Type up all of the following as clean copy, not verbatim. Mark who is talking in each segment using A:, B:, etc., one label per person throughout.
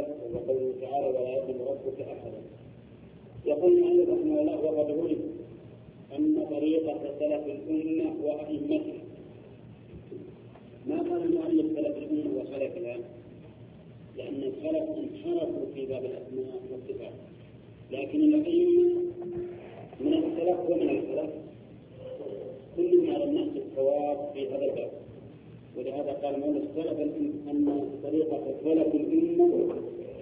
A: وهو قوله تعالى ولا يظلم ربك أحدا. يقول المؤلف رحمه الله وقد علم أن طريقة سلف الأمة وأئمتها، ما قال المؤلف سلف الأمة وخلفها لأن الخلف انحرفوا في باب الأسماء والصفات، لكن الأئمة من السلف ومن الخلف كلهم على النحو الصواب في هذا الباب. ولهذا قال المؤلف سلف أن طريقة سلف الأمة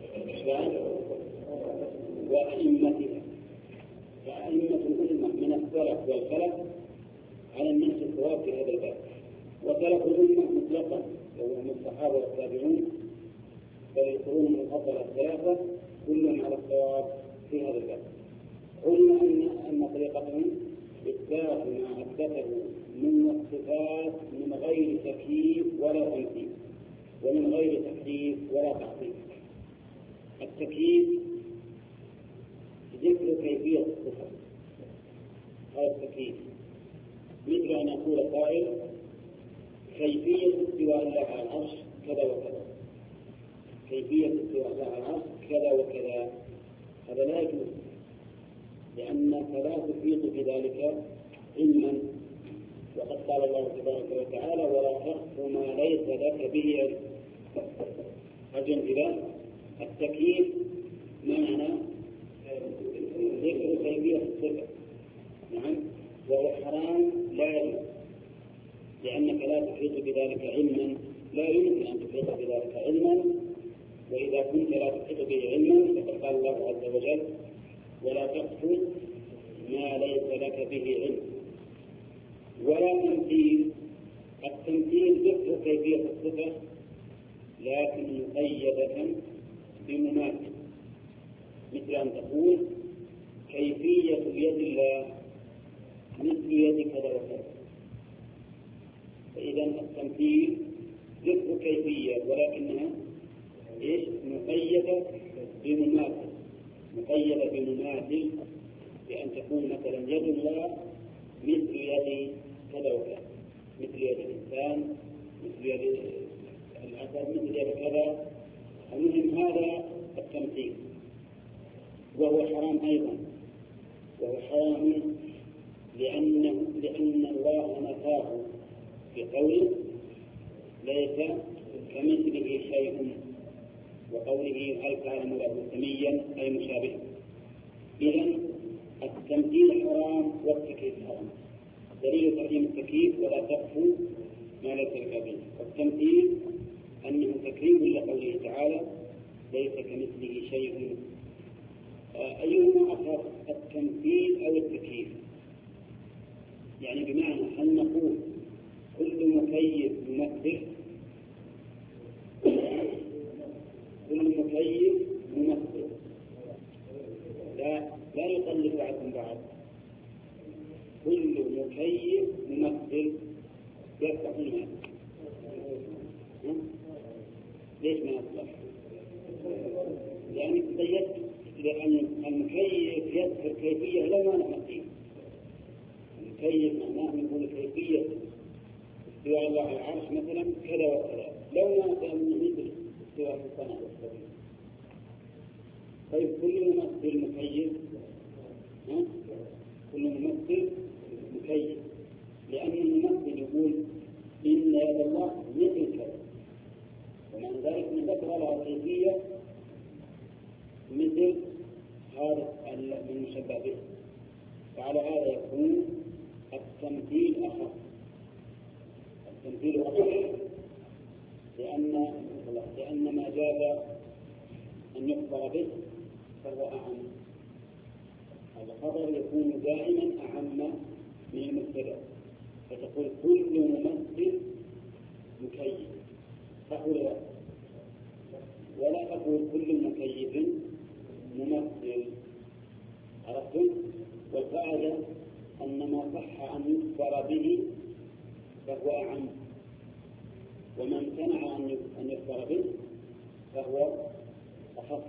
A: وأئمتها، فأئمة الأمة من السلف والخلف على النحو الصواب في هذا الباب. وسلف الأمة مطلقا وهم الصحابة والتابعون بل القرون المفضلة الثلاثة كلهم على الصواب في هذا الباب. علم أن طريقتهم إثبات ما أثبته من الصفات من غير تكييف ولا تمثيل ومن غير تحريف ولا تعطيل. التكييف ذكر كيفية الصفة، هذا التكييف مثل أن يقول قائل كيفية استواء الله على العرش كذا وكذا، كيفية استواء الله على العرش كذا وكذا، هذا لا يجوز لأنك لا تفيد بذلك علما. وقد قال الله تبارك وتعالى ولا تخف ما ليس لك به علم. أجل إلى التكييف معنى ذكر كيفية الصفة، نعم، وهو حرام لا يجوز لأنك لا تحيط بذلك علما، لا يمكن أن تحيط بذلك علما، وإذا كنت لا تحيط به علما فقد قال الله عز وجل ولا تقف ما ليس لك به علم. ولا تمثيل، التمثيل ذكر كيفية الصفة لكن مقيدة بمماثل، مثل أن تقول كيفية يد الله مثل يد كذا وكذا. فإذا التمثيل ذكر كيفية ولكنها مقيدة بمماثل، مقيدة بمماثل، بأن تكون مثلا يد الله مثل يد كذا وكذا، مثل يد الإنسان، مثل يد الأسد، مثل يد كذا. المهم هذا التمثيل وهو حرام أيضا، وهو حرام لأن الله نفاه في قوله ليس كمثله شيء، وقوله هل تعلم له سميا أي مشابها. إذن التمثيل حرام والتكييف حرام. دليل تحريم التكييف ولا تقف ما ليس لك به، والتمثيل أنه تكريم لقوله تعالى ليس كمثله شيء. أيهما أخف التمثيل أو التكييف؟ يعني بمعنى هل نقول كل مكيف ممثل؟ كل مكيف ممثل لا يقلد بعضهم بعض. كل مكيف ممثل يفتح الماء. ليش ما يصلح؟ يعني لأن المكيف يذكر كيفية لا مانع فيه. المكيف معناه نقول كيفية استواء الله على العرش مثلا كذا وكذا، لو ما كان مثل استواء السماء والسماء. طيب كل ممثل مكيف، كل ممثل مكيف، لأن الممثل يقول إن يد الله مثل كذا، ومع ذلك ذكر لها كيفية مثل هذا المشبه به. فعلى هذا يكون التمثيل أخف، التمثيل أخف لأن ما جاز أن يخبر به فهو أعم. الخبر يكون دائما أعم من المبتدأ، فتقول كل ممثل مكيف، تقول لا، ولا تقول كل مكيف ممثل. عرفتم؟ والقاعدة أن ما صح أن يخبر به فهو أعم، وما امتنع أن يخبر به فهو أخف.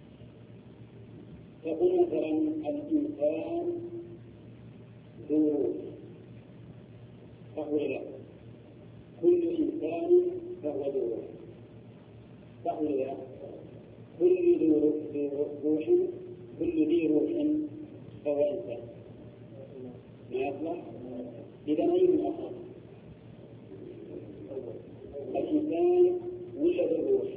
A: تقول مثلا الإنسان ذو روح، فهو لا، كل إنسان فهو ذو روح، فهو لا، كل ذي روح فهو إنسان ما يصلح. إذا أي من أخر الإنسان ولا ذي الروح؟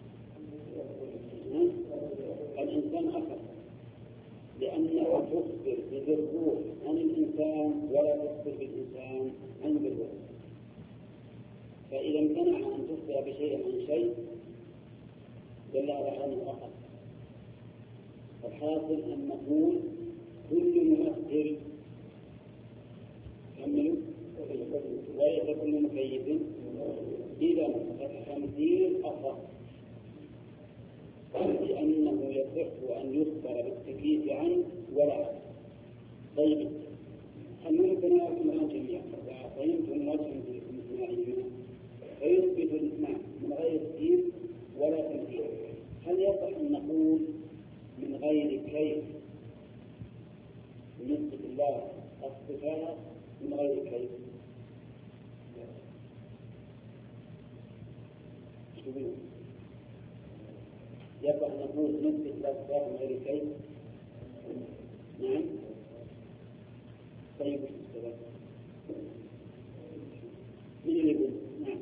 A: الإنسان أخر، لأنه تخبر بذي الروح عن الإنسان ولا تخبر بالإنسان عن ذي الروح. فإذا امتنع أن تخبر بشيء عن شيء دل على أنه أخر. الحاصل أن نقول كل مؤثر كملوا وليس كل مكيف. إذا التمثيل أخر لأنه يصح أن يخبر بالتكييف عنه ولا عنه. طيب هل ممكن أن الآن جميعا فهمتم وجها في الاثنين فيثبت الإسماع من غير تكييف ولا تمثيل؟ هل يصح أن نقول من غير كيف نثبت الله الصفات من غير كيف؟ يصح أن نقول نثبت الله الصفات من غير كيف؟ نعم. طيب من اللي يقول نعم؟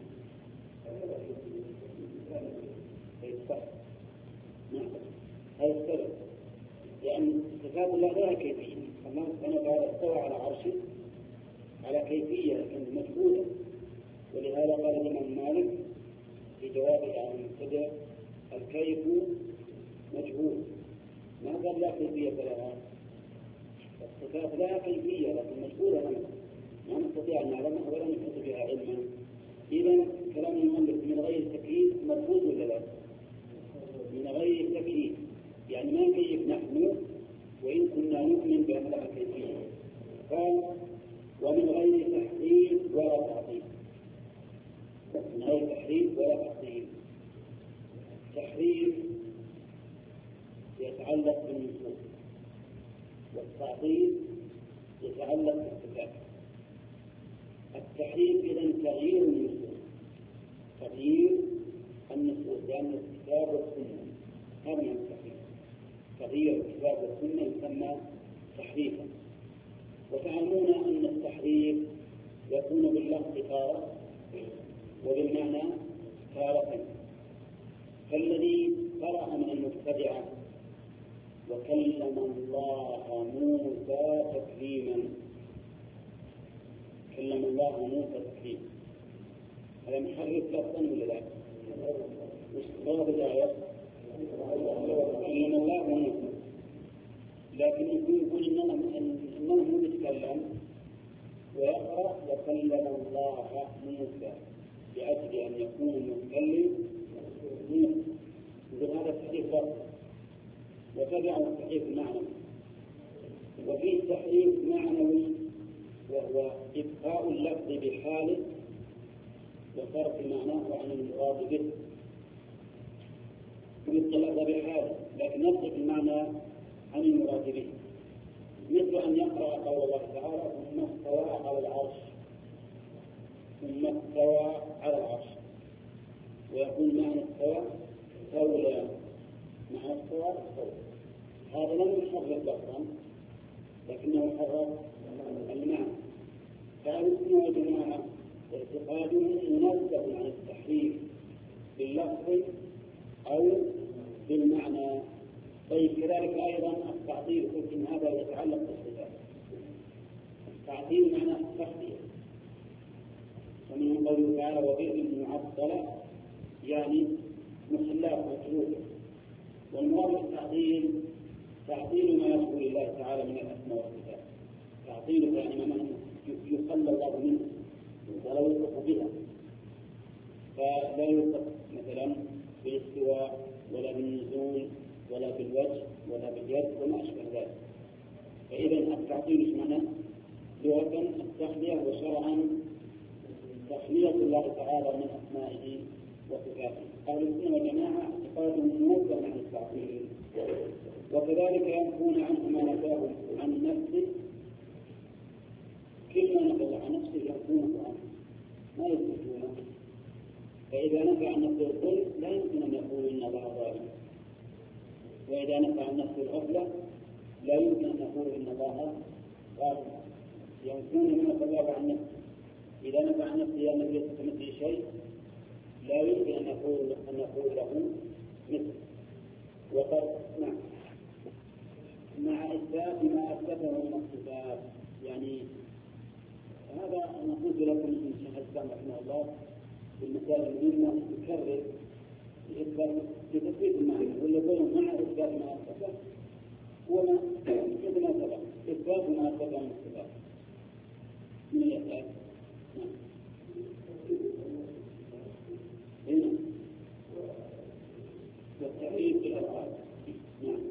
A: هذا السبب، لأن صفات الله لها كيفية. الله سبحانه وتعالى استوى على عرشه على كيفية لكن مجهولة، ولهذا قال الإمام مالك في جوابه على المبتدع الكيف مجهول، ما قال لا كيفية لها. الصفات لها كيفية لكن مجهولة لنا ما نستطيع أن نعلمها ولا نحط بها علما. إذا كلام المؤلف من غير تكييف مرفوض ولا لا؟ من غير تكييف يعني ما نكيف نحن وإن كنا نؤمن بأن لها كيفية. قال ومن غير تحريف ولا تعطيل. من غير تحريف ولا تعطيل. تحريف يتعلق بالنصوص والتعطيل يتعلق بالصفات. التحريف إذن تغيير النصوص، تغيير النصوص لأن الكتاب والسنة هذا من التحريف. تغيير الكتاب والسنة يسمى تحريفا. وتعلمون أن التحريف يكون باللفظ تارة وبالمعنى تارة. فالذي قرأ من المبتدعة وكلم الله موسى تكليما، كلم الله موسى تكليما، هذا محرف لفظا ولا لا؟ وش الآية؟ كلم الله موسى، لكن يقول إنه يتكلم ويقرأ وكلم الله موسى لأجل أن يكون المتكلم موسى. هذا تحريف لفظ وتبع التحريف المعنوي. وفيه تحريف معنوي وهو إبقاء اللفظ بحاله وصرف معناه عن المراد به. يبقى اللفظ بحاله لكن يصرف المعنى عن المراد به، مثل أن يقرأ قول الله تعالى ثم استوى على العرش، ثم استوى على العرش، ويكون معنى استوى استولى، معنى استوى استولى. هذا لم يحرك لفظا لكنه حرك المعنى. فأهل السنة والجماعة اعتقادهم منزه عن التحريف باللفظ أو بالمعنى. طيب كذلك أيضا التعطيل، قلت إن هذا يتعلق بالصفات. التعطيل معناه التخفية، ومن قوله تعالى وبئر معطلة يعني محلات مطلوبة. والمراد بالتعطيل تعطيل ما يشبه لله تعالى من الأسماء والصفات. تعطيل يعني ما يخلى الله منه ولا يوصف بها، فلا يوصف مثلا بالاستواء ولا بالنزول ولا بالوجه ولا باليد وما أشبه ذلك. فإذا التعطيل ايش معناه؟ لغة التخلية وشرعا تخلية الله تعالى من أسمائه وصفاته. أهل السنة والجماعة اعتقادهم موسى عن التعطيل، وكذلك ينفون عنه ما نفاه عن نفسه. كل ما نفى عن نفسه ينفونه عنه ما يثبتونه. فإذا نفى عن نفسه الظلم لا يمكن أن يقول إن الله ظالم، وإذا نفى عن نفسه الغفلة لا يمكن أن نقول إن الله غافل، يمكن أن نتبع عن نفسه. إذا نفى عن نفسه أنه ليس كمثله شيء لا يمكن أن نقول له مثل. وقد مع إثبات ما أثبته من الصفات، يعني هذا أنا قلت لكم من شيخ الإسلام رحمه الله في المسائل المهمة يكرر في تثبيت المعنى، واللي يقول مع إثبات ما أثبته هو مثل ما سبق، إثبات ما أثبته من الصفات. من الأسئلة هنا والتعريف بالألفاظ. نعم.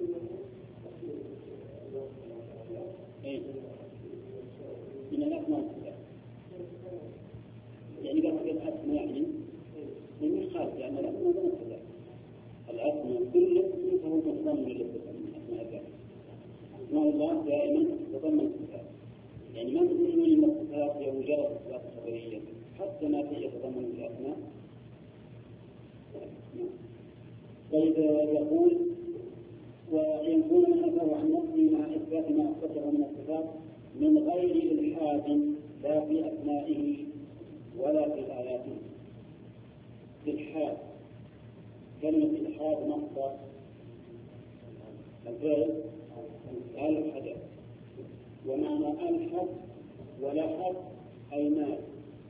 A: من الأسماء والصفات، يعني قصد الأسماء يعني من الخالق، لأن الأسماء والصفات الأسماء كل اسم فهو متضمن للصفات من أسماء الله. أسماء الله دائما تضمن الصفات، يعني ما تضمن من الصفات هي مجرد صفات خبرية، حتى ما فيه يتضمن الأسماء. طيب يقول ويكون من نفاه عن نفسه مع إثبات ما أثبته من الصفات من غير إلحاد لا في أسمائه ولا في آياته. إلحاد، كلمة إلحاد مصدر الفعل ألحد، ومعنى ألحد ولحد أي مال،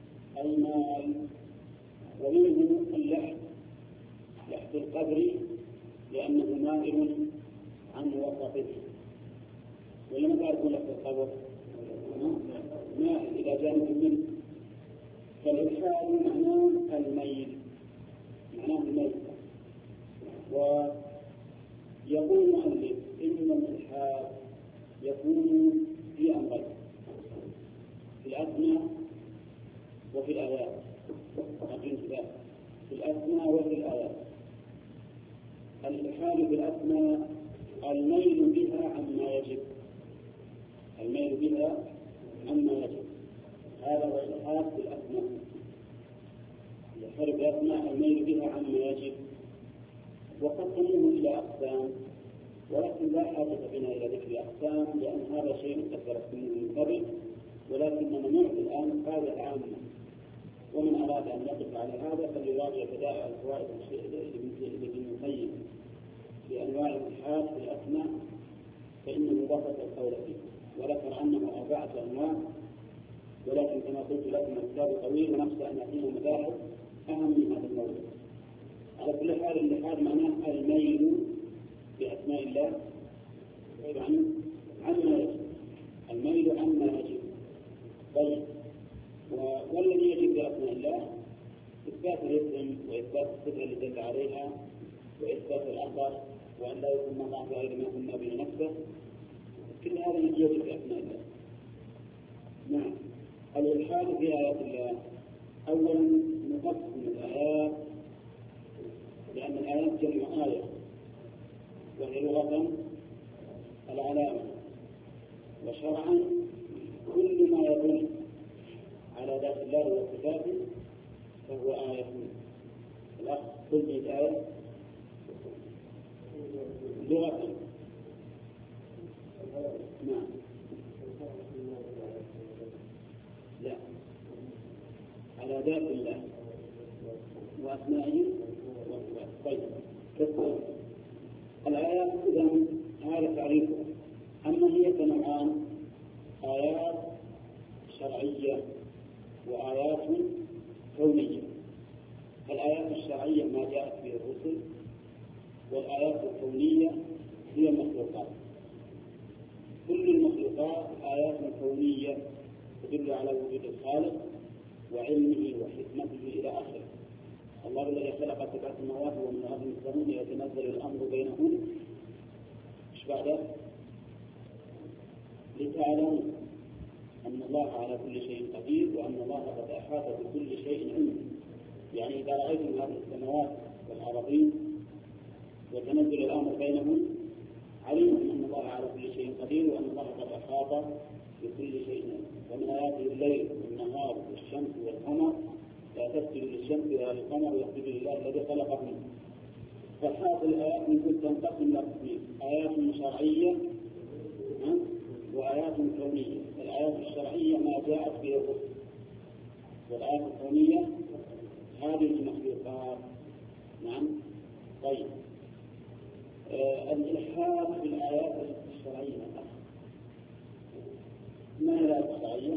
A: ومنه اللحد، لحد القدر لأنه مائل عن وسطه. ولما تعرفون لحد القبر مائل إلى جانب منه، فالإلحاد معناه الميل، ويقول المؤلف إن الإلحاد يكون في أمرين، في الأسماء وفي الآيات، في الأسماء وفي الآيات. الإلحاد بالأسماء الميل بها عما يجب، هذا هو الإلحاد بالأسماء. الإلحاد بالأسماء الميل بها عما يجب، وقسموه إلى أقسام، ولكن لا حاجة بنا إلى ذكر الأقسام لأن هذا شيء تذكرت منه من قبل، ولكننا نعطي الآن قاعدة عامة، ومن أراد أن يقف على هذا فليراجع بدائع الفوائد لابن القيم بأنواع الإلحاد في الأسماء، فإنه بسط القول فيه وذكر أنه 4 أنواع، ولكن كما قلت لكم الكتاب طويل ونخشى أن يأتينا مباحث أهم من هذا الموضوع. على كل حال الإلحاد معناه الميل بأسماء الله يعني عما يجب، الميل عما يجب. طيب، والذي يجب بأسماء الله إثبات الاسم وإثبات الصفة اللي دل عليها وإثبات الأثر، وأن لا يكون الله غير ما كنا به نفسه، كل هذا يجب بأسماء الله. نعم. الإلحاد في آيات الله، أولا نقسم الآيات لأن الآيات جمع آية، وهي لغة العلامة، وشرعا كل ما يدل على ذات الله وصفاته فهو آية. الأخ كل آية لغة. نعم. لا، على ذات الله وأسمائه وصفاته. طيب، الآيات إذن هذا تعريفه. أما هي فنوعان: آيات شرعية وآيات كونية. الآيات الشرعية ما جاءت به الرسل، والآيات الكونية هي المخلوقات. كل المخلوقات آيات كونية تدل على وجود الخالق وعلمه وحكمته إلى آخره. الله الذي خلق 7 سماوات ومن الأرض مثلهن يتنزل الأمر بينهن. إيش بعده؟ لتعلموا أن الله على كل شيء قدير وأن الله قد أحاط بكل شيء علما. يعني إذا رأيتم هذه السماوات والأراضين وتنزل الأمر بينهم علمتم أن الله على كل شيء قدير وأن الله قد أحاط بكل شيء علما. ومن آياته الليل والنهار والشمس والقمر لا تسجدوا للشمس ولا للقمر واسجدوا لله الذي خلقهم فهذه الآيات يمكن تنقسم إلى قسمين: آيات شرعية وآيات كونية. الآيات الشرعية ما جاءت به الرسل، والآيات الكونية هذه المخلوقات. نعم. طيب، الإلحاد في الآيات الشرعية ما هي الآيات الشرعية؟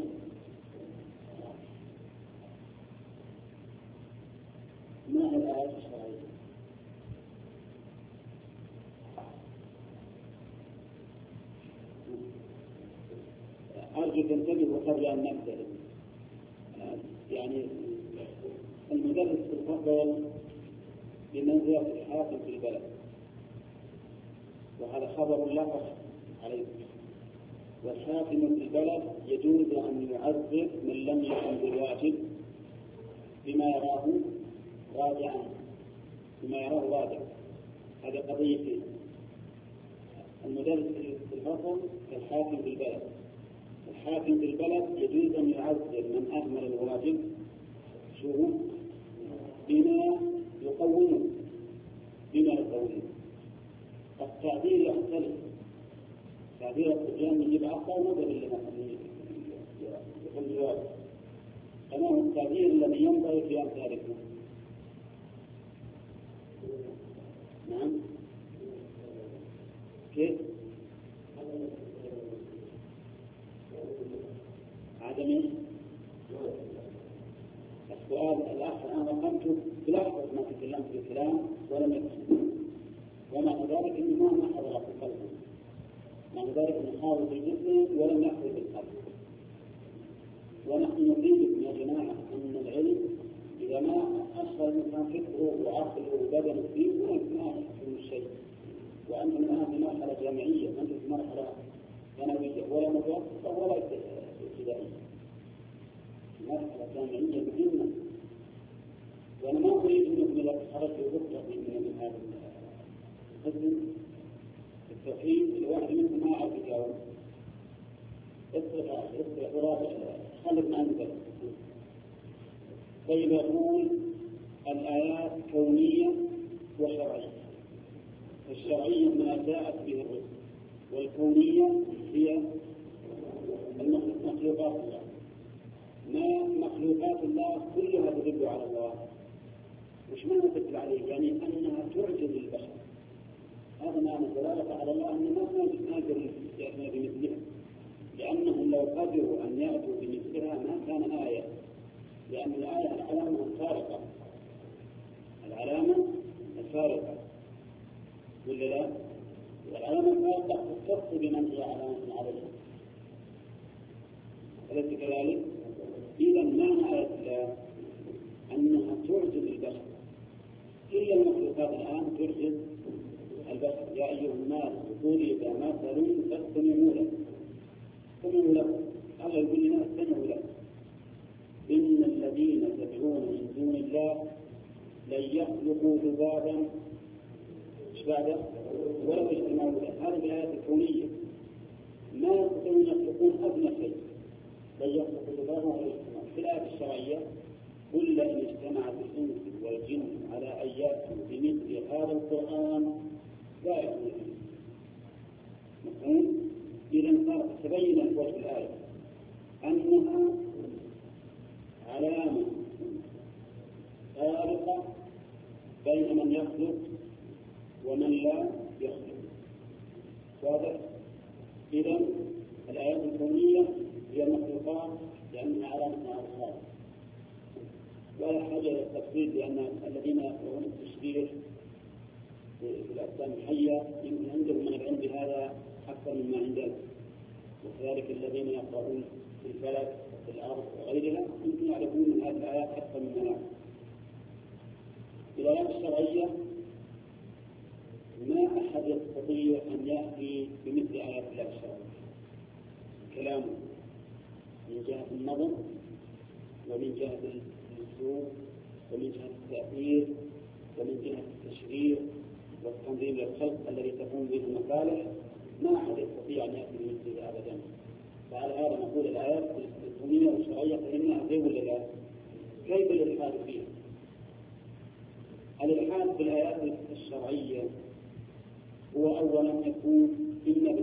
A: ما هي الآيات الشرعية؟ أرجو تنتبهوا قبل أن نبدأ. يعني المدرس تفضل بمنزلة الحاكم في البلد، وهذا خبر لا فخر عليه. والحاكم في البلد يجوز أن يعذب من لم يقم بالواجب بما يراه راجعا، بما يراه واجب. هذه قضية المدرس في الفصل كالحاكم في البلد. الحاكم في البلد يجوز أن يعذب من أهمل الواجب بما يقومه. التعبير يختلف. تعبير الصبيان يجيب عقل ماذا باللي يقول الجواب، أما هو التعبير الذي ينبغي في أمثالكم. نعم. كيف؟ عدمي السؤال الآخر. أنا قمت بلحظة ما تكلمت في الكلام ولم يكن، ومع ذلك إنه ما حضر في قلبه، مع ذلك نحاول بالجسم ولم يحضر بالقلب. ونحن نريد يا جماعة أن العلم إذا ما أشغل الإنسان فكره وعقله وبدنه فيه ما يحصل الشيء. وأنتم الآن في مرحلة جامعية، أنتم في مرحلة ثانوية ولا متوسطة ولا ابتدائية، مرحلة جامعية مهمة. وأنا ما أريد أنكم إذا تخرجوا بكرة من هذا القسم التوحيد الواحد منكم ما يعرف يجاوب. اصبح وراء خلف ما عندك. طيب، يقول الآيات كونية وشرعية. الشرعية ما جاءت به الرسل، والكونية هي مخلوقات الله. ما مخلوقات الله كلها تدل على الله. وش معنى تدل عليه؟ يعني أنها تعجز البشر. هذا معنى الدلالة على الله، أن ما نقدر يأتنا بمثلها، لأنهم لو قدروا أن يأتوا بمثلها ما كان آية. لأن الآية العلامة الفارقة، العلامة الفارقة ولا لا؟ والعلامة الفارقة تختص بمن هي علامة عليها، أليس كذلك؟ إذا معنى آية الله أنها تعجز البشر. كل المخلوقات الآن تعجز البشر. يا أيها الناس ضرب مثل فاستمعوا له. استمعوا له. الله يقول لنا استمعوا له. إن الذين تدعون من دون الله لن يخلقوا ذبابا ايش بعده ولو اجتمعوا له. هذه الآيات الكونية ما يستطيعون يخلقون أدنى شيء، لن يخلقوا ذبابا ولو اجتمعوا. في الآية الشرعية قل لئن اجتمعت الإنس والجن على أن يأتوا بمثل هذا القرآن لا يأتون. مفهوم؟ إذا تبين وجه الآية أنها علامة فارقة بين من يخلق ومن لا يخلق. واضح؟ إذا الآيات الكونية هي المخلوقات لأنها علامة على الخالق، ولا حاجة للتفصيل، لأن الذين يقرؤون التشبيه في الأجسام الحية يمكن عندهم من العلم بهذا أكثر مما عندنا، وكذلك الذين يقرؤون في الفلك وفي الأرض وغيرها يمكن يعرفون من هذه الآيات أكثر مما نعلم. الآيات الشرعية ما أحد يستطيع أن يأتي بمثل آيات الله الشرعية. كلامه من جهة النظر ومن جهة الأسلوب ومن جهة التأثير ومن جهة التشريع والتنظيم للخلق الذي تقوم به المصالح، ما أحد يستطيع أن يأتي بمثله أبدا. فعلى هذا نقول الآيات الكونية والشرعية فإنها غير ولا لا؟ كيف الإلحاد فيها؟ الإلحاد في الآيات الشرعية هو أولا يكون إما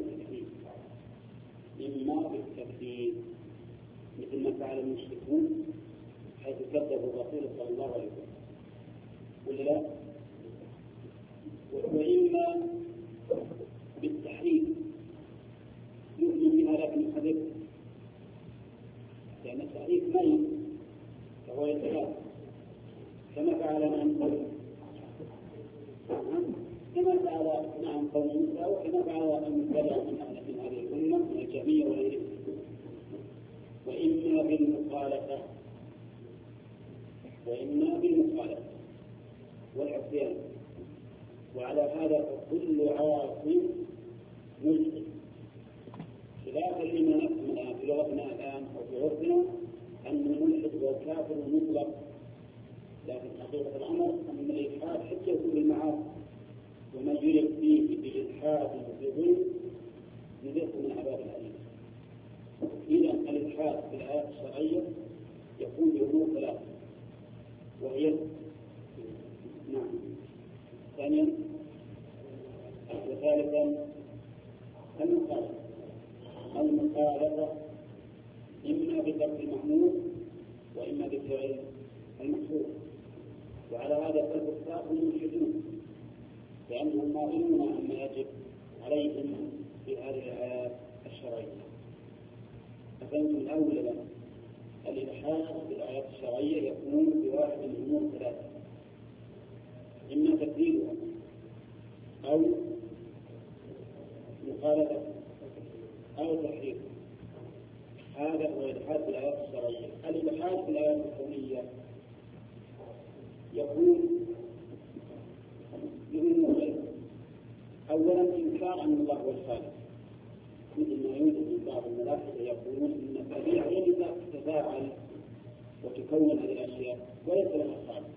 A: بالتكذيب مثل ما فعل المشركون حيث كذبوا الرسول صلى الله عليه وسلم ولا لا؟ وإما بالتحريف يؤمن بها لكن يحذفها، لأن التحريف ميت فهو يتلاف كما فعل كما فعل قوم موسى وكما فعل المبتدع من هذه الأمة من الجهمية وغيرهم. وإما بالمخالفة والعصيان، وعلى هذا فكل عاصي ملحد، خلافا لما نفهم الآن في لغتنا الآن أو في عرفنا أن الملحد هو الكافر المطلق، لكن حقيقة الأمر أن الإلحاد حتى يكون بالمعاصي، ومن يلح فيه بإلحاد وبظلم يذيقه من عذاب أليم. إذا الإلحاد في الآيات الشرعية يكون بأمور ثلاثة، وهي ثانيا وثالثا المخالفة إما بترك المحمود وإما بفعل المحظور. وعلى هذا فالكفار هم ملحدون لأنهم ناظرون عما يجب عليهم في هذه الآيات الشرعية. ففهمتم الأول الإلحاد بالآيات الشرعية يكون بواحد من الأمور ثلاثة، إما تكذيبها أو مخالفة أو تحريف. هذا هو الإلحاد بالآيات الشرعية. الإلحاد بالآيات الكونية يكون بأمورين: أولا إنكار أن الله هو الخالق، مثل ما يوجد من بعض الملاحدة يقولون أن الطبيعة هي التي تتفاعل وتكون هذه الأشياء وليس لها خالق،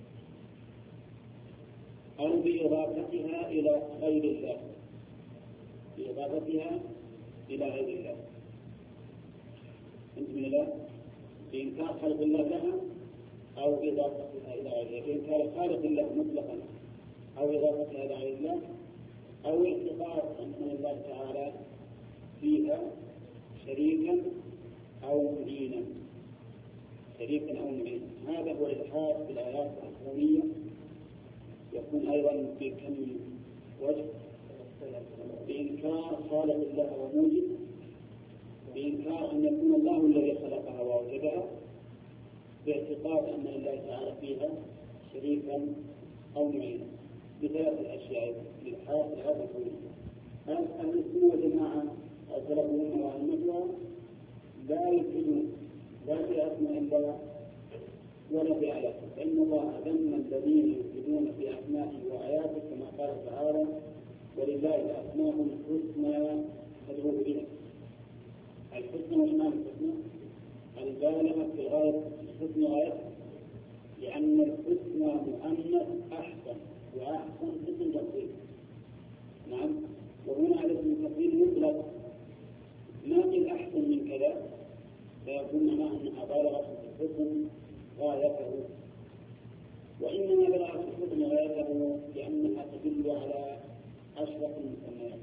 A: أو بإضافتها إلى غير الله، أنتم من الله بإنكار خلق الله لها أو إضافتها إلى غير الله، بإنكار خالق الله مطلقا أو إضافتها إلى غير الله، أو اعتقاد أن الله تعالى فيها شريكا أو معينا. هذا هو الإلحاد في الآيات الكونية. يكون أيضا في كم وجه: بإنكار خالق الله وموجد، بإنكار أن يكون الله الذي خلقها وأوجدها، باعتقاد أن لله تعالى فيها شريكا أو معينا. بثلاث الأشياء للإلحاد في الآيات الكونية. المسلمون جماعة السلفيون وأئمتها لا يلحدون لا في أسماء الله ولا في آياته، فإن الله ذم الذين يلحدون في أسمائه وآياته كما قال تعالى: ولله الأسماء الحسنى فادعوه بها. الحسنى وإمام الحسنى البالغة في غاية الحسنى غايته، لأن الحسنى مؤنث أحسن، وأحسن اسم تفضيل. وهنا على اسم التفضيل مطلق، ما في أحسن من كذا، فيكون معناه أنها بالغة في الحسن غايته. وإنما بلغت الحكم غايته لأنها تدل على أشرف المسميات،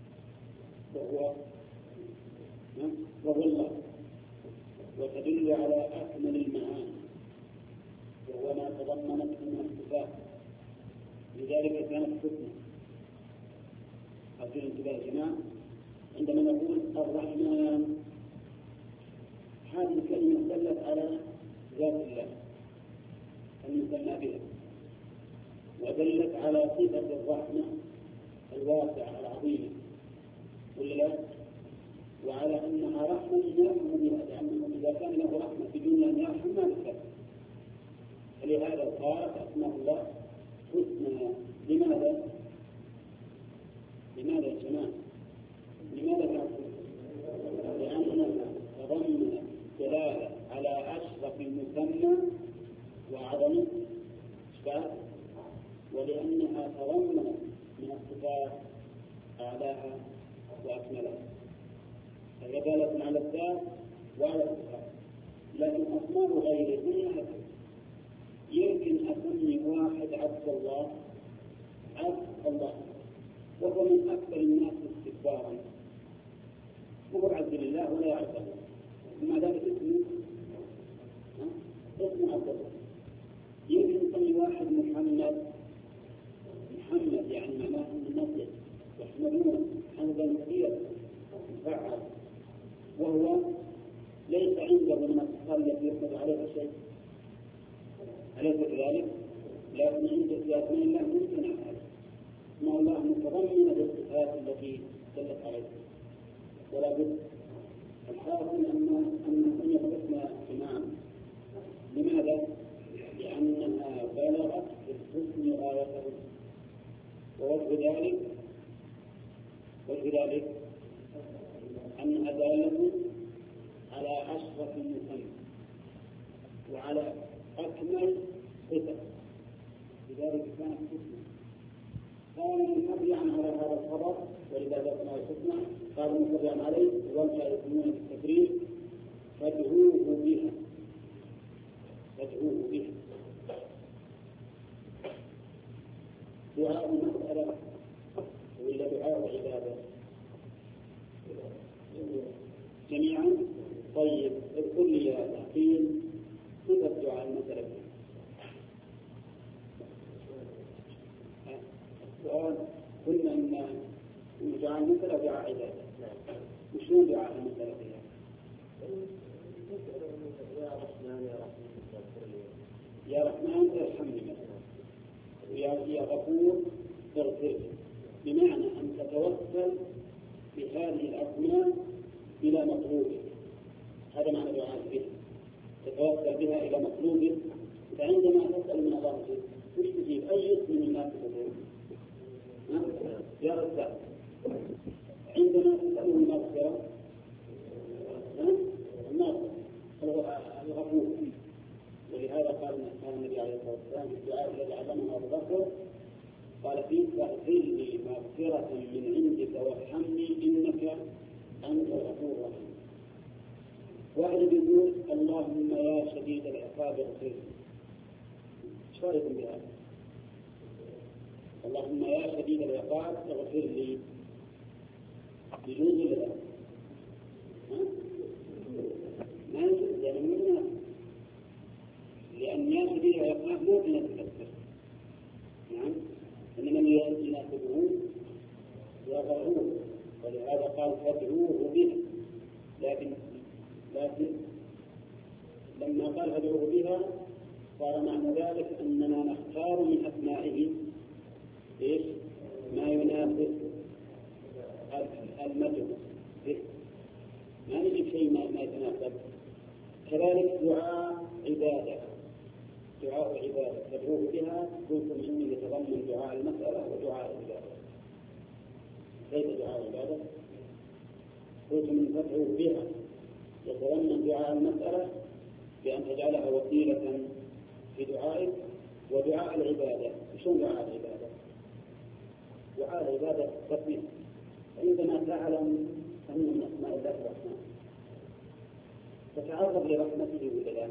A: وهو الله، وتدل على أكمل المعاني، وهو ما تضمنت من الصفات. لذلك كانت حكمة. أرجو الانتباه يا جماعة، عندما نقول الرحمن هذه الكلمة دلت على ذات الله المسمى بها، ودلت على صفة الرحمة الواسعة العظيمة، ولا لا؟ وعلى أنها رحمة يرحم بها، لأنه إذا كان له رحمة في دنيا أن يرحم ما بكثر. فلهذا قالت أسماء الله حسنى. لماذا يا جماعة؟ لماذا تعرفون؟ لأنها تضمن دلالة على أشرف المسمى وأعظم الصفات، ولأنها تضمن من الصفات أعلاها وأكملها، فهي دالة على الذات وعلى الصفات. لكن أسماء غيره يمكن أسمي واحد عبد الله، عبد الله، وهو من أكثر الناس استكبارا، وهو عبد الله ولا يعبد الله، ومع ذلك اسمه عبد الله. يمكن نسمي واحد محمد، محمد يعني معناه أن الناس يحمدون حمدا كثيرا مفعل، وهو ليس عنده من الصفات التي يحمد عليها شيء، أليس كذلك؟ لكن عند سياسين الله ممكن هذا، ما الله متضمن بالصفات التي دلت عليها، ولا بد. الحاصل أن يخلصنا جماعة. لماذا؟ لأنها بلغت في الحسن غايته، ووجه ذلك أن أدالة على أشرف المسمى وعلى أكمل صفة، لذلك كانت حسنى. كان مبيعا على هذا الخبر، ولذا ذكرنا الحسنى قالوا مبيعا عليه وما يسمون بالتكرير فادعوه بها، فادعوه بها. دعاء مسألة ولا دعاء عبادة جميعا؟ طيب اذكر لي يا تحقيل صفة دعاء المسألة. السؤال قلنا ان دعاء المسألة دعاء عبادة، وشلون دعاء المسألة فيها؟ يا رحمن يا رحمن ارحمني مثلا، يا غفور اغفر لي، بمعنى أن تتوسل بهذه الأسماء إلى مطلوبك. هذا معنى دعاء به، تتوسل بها إلى مطلوبك. فعندما تسأل من الله شيء وش تجيب؟ أي اسم من الناس تقول؟ يا رزاق. عندما تسأله المغفرة الغفور. ولهذا قال النبي عليه الصلاة والسلام في الدعاء الذي علمه أبو بكر قال فيه فاغفر لي مغفرة من عندك وارحمني إنك أنت الغفور الرحيم. واحد يقول اللهم يا شديد العقاب اغفر لي، ايش رايكم بهذا؟ اللهم يا شديد العقاب اغفر لي، يجوز ولا لا؟ ما يجوز، يعني من الناس، لأن يا شديد العقاب ممكن يتكسر. نعم، إنما يناسبه يا غفور، ولهذا قال فادعوه به. لكن لما قال فادعوه بها صار معنى ذلك أننا نختار من أسمائه إيش؟ ما يناسب المدعو به، ما نجيب شيء ما يتناسب. كذلك دعاء عبادة، دعاء عبادة تدعوه بها قلتم إني يتضمن دعاء المسألة ودعاء العبادة. كيف دعاء العبادة؟ قلتم إن تدعوه بها يتضمن دعاء المسألة بأن تجعلها وسيلة في دعائك، ودعاء العبادة. شو دعاء العبادة؟ دعاء العبادة تثبيت. عندما تعلم أن من أسماء الله الرحمن تتعرض لرحمته ولا لا؟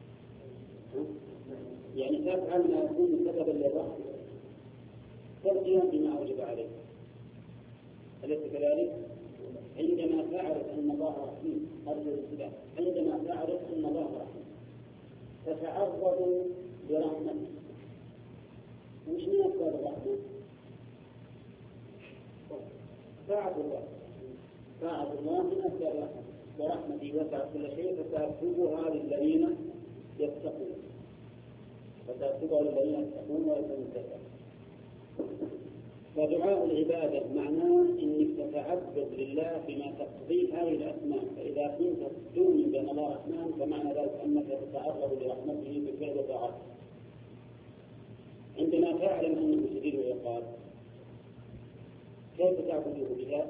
A: يعني تفعل ما يكون سببا للرحمة ترجيا بما أوجب عليك، أليس كذلك؟ عندما تعرف أن الله رحيم أرجو الاتباع، عندما تعرف أن الله رحيم تتعرض لرحمته. وش من أسباب الرحمة؟ طاعة الله، طاعة الله من أسباب الرحمة، ورحمتي وسعت كل شيء فسأكتبها للذين يتقون، فتأكدها للذين يتقون ويتمسكون. فدعاء العبادة معناه أنك تتعبد لله بما تقضيه هذه الأسماء. فإذا كنت تؤمن بأن الله رحمن فمعنى ذلك أنك تتعرض لرحمته بفعل طاعته. عندما تعلم أنه شديد العقاب كيف تعبده بها؟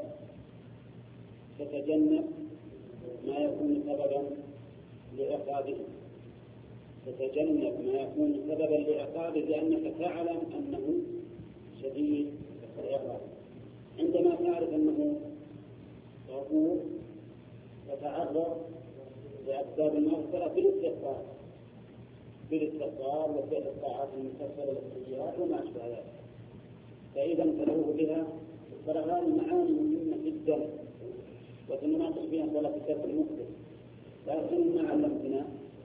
A: تتجنب ما يكون سببا لعقابه، تتجنب ما يكون سببا لعقابه لأنك تعلم أنه شديد العقاب. عندما تعرف أنه غفور تتعرض لأسباب المغفرة بالاستغفار، بالاتصال وفعل الطاعات المكفرة للسيئات وما أشبه ذلك. فإذا تدعوه بها ترى هذه معاني مهمة جدا وتناقش فيها صلاة الكتاب المقبل. لكن ما علمتنا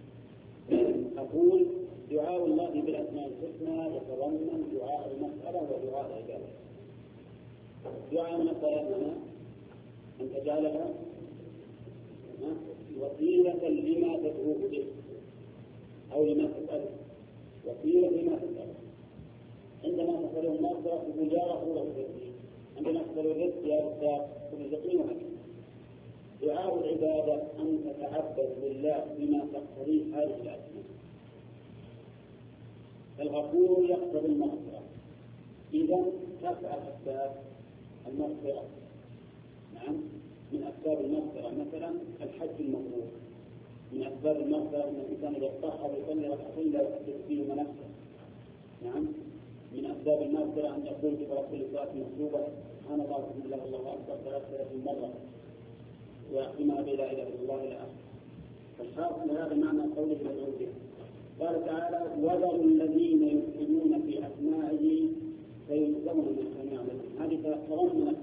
A: أقول دعاء الله بالأسماء الحسنى يتضمن دعاء المسألة ودعاء العبادة. دعاء المسألة أن تجعلها وسيلة لما تدعوه به أو لما تسأله، وسيلة لما تسأله. عندما تسأله المغفرة تقول يا رسول الله، عندما تسأله الرزق يا رزاق تقول ارزقني وهكذا. دعاء العبادة أن تتعبد لله بما تقتضيه هذه الأسماء. الغفور يقتضي المغفرة، إذا تفعل أسباب المغفرة. نعم، من أسباب المغفرة مثلا الحج المبرور، من أسباب المغفرة أن الإنسان إذا اضطهد يصلي ركعتين لا يحدث فيهما نفسه. نعم، من أسباب المغفرة أن يقول في كل صلاة مكتوبة سبحان الله والحمد لله والله أكبر 33 مرة ويختمها بلا إله إلا الله إلى آخره. فالحاصل هذا معنى قوله يدعو به. قال تعالى وذروا الذين يلحدون في أسمائه فيجزون ما كانوا يعملون. هذه تضمنت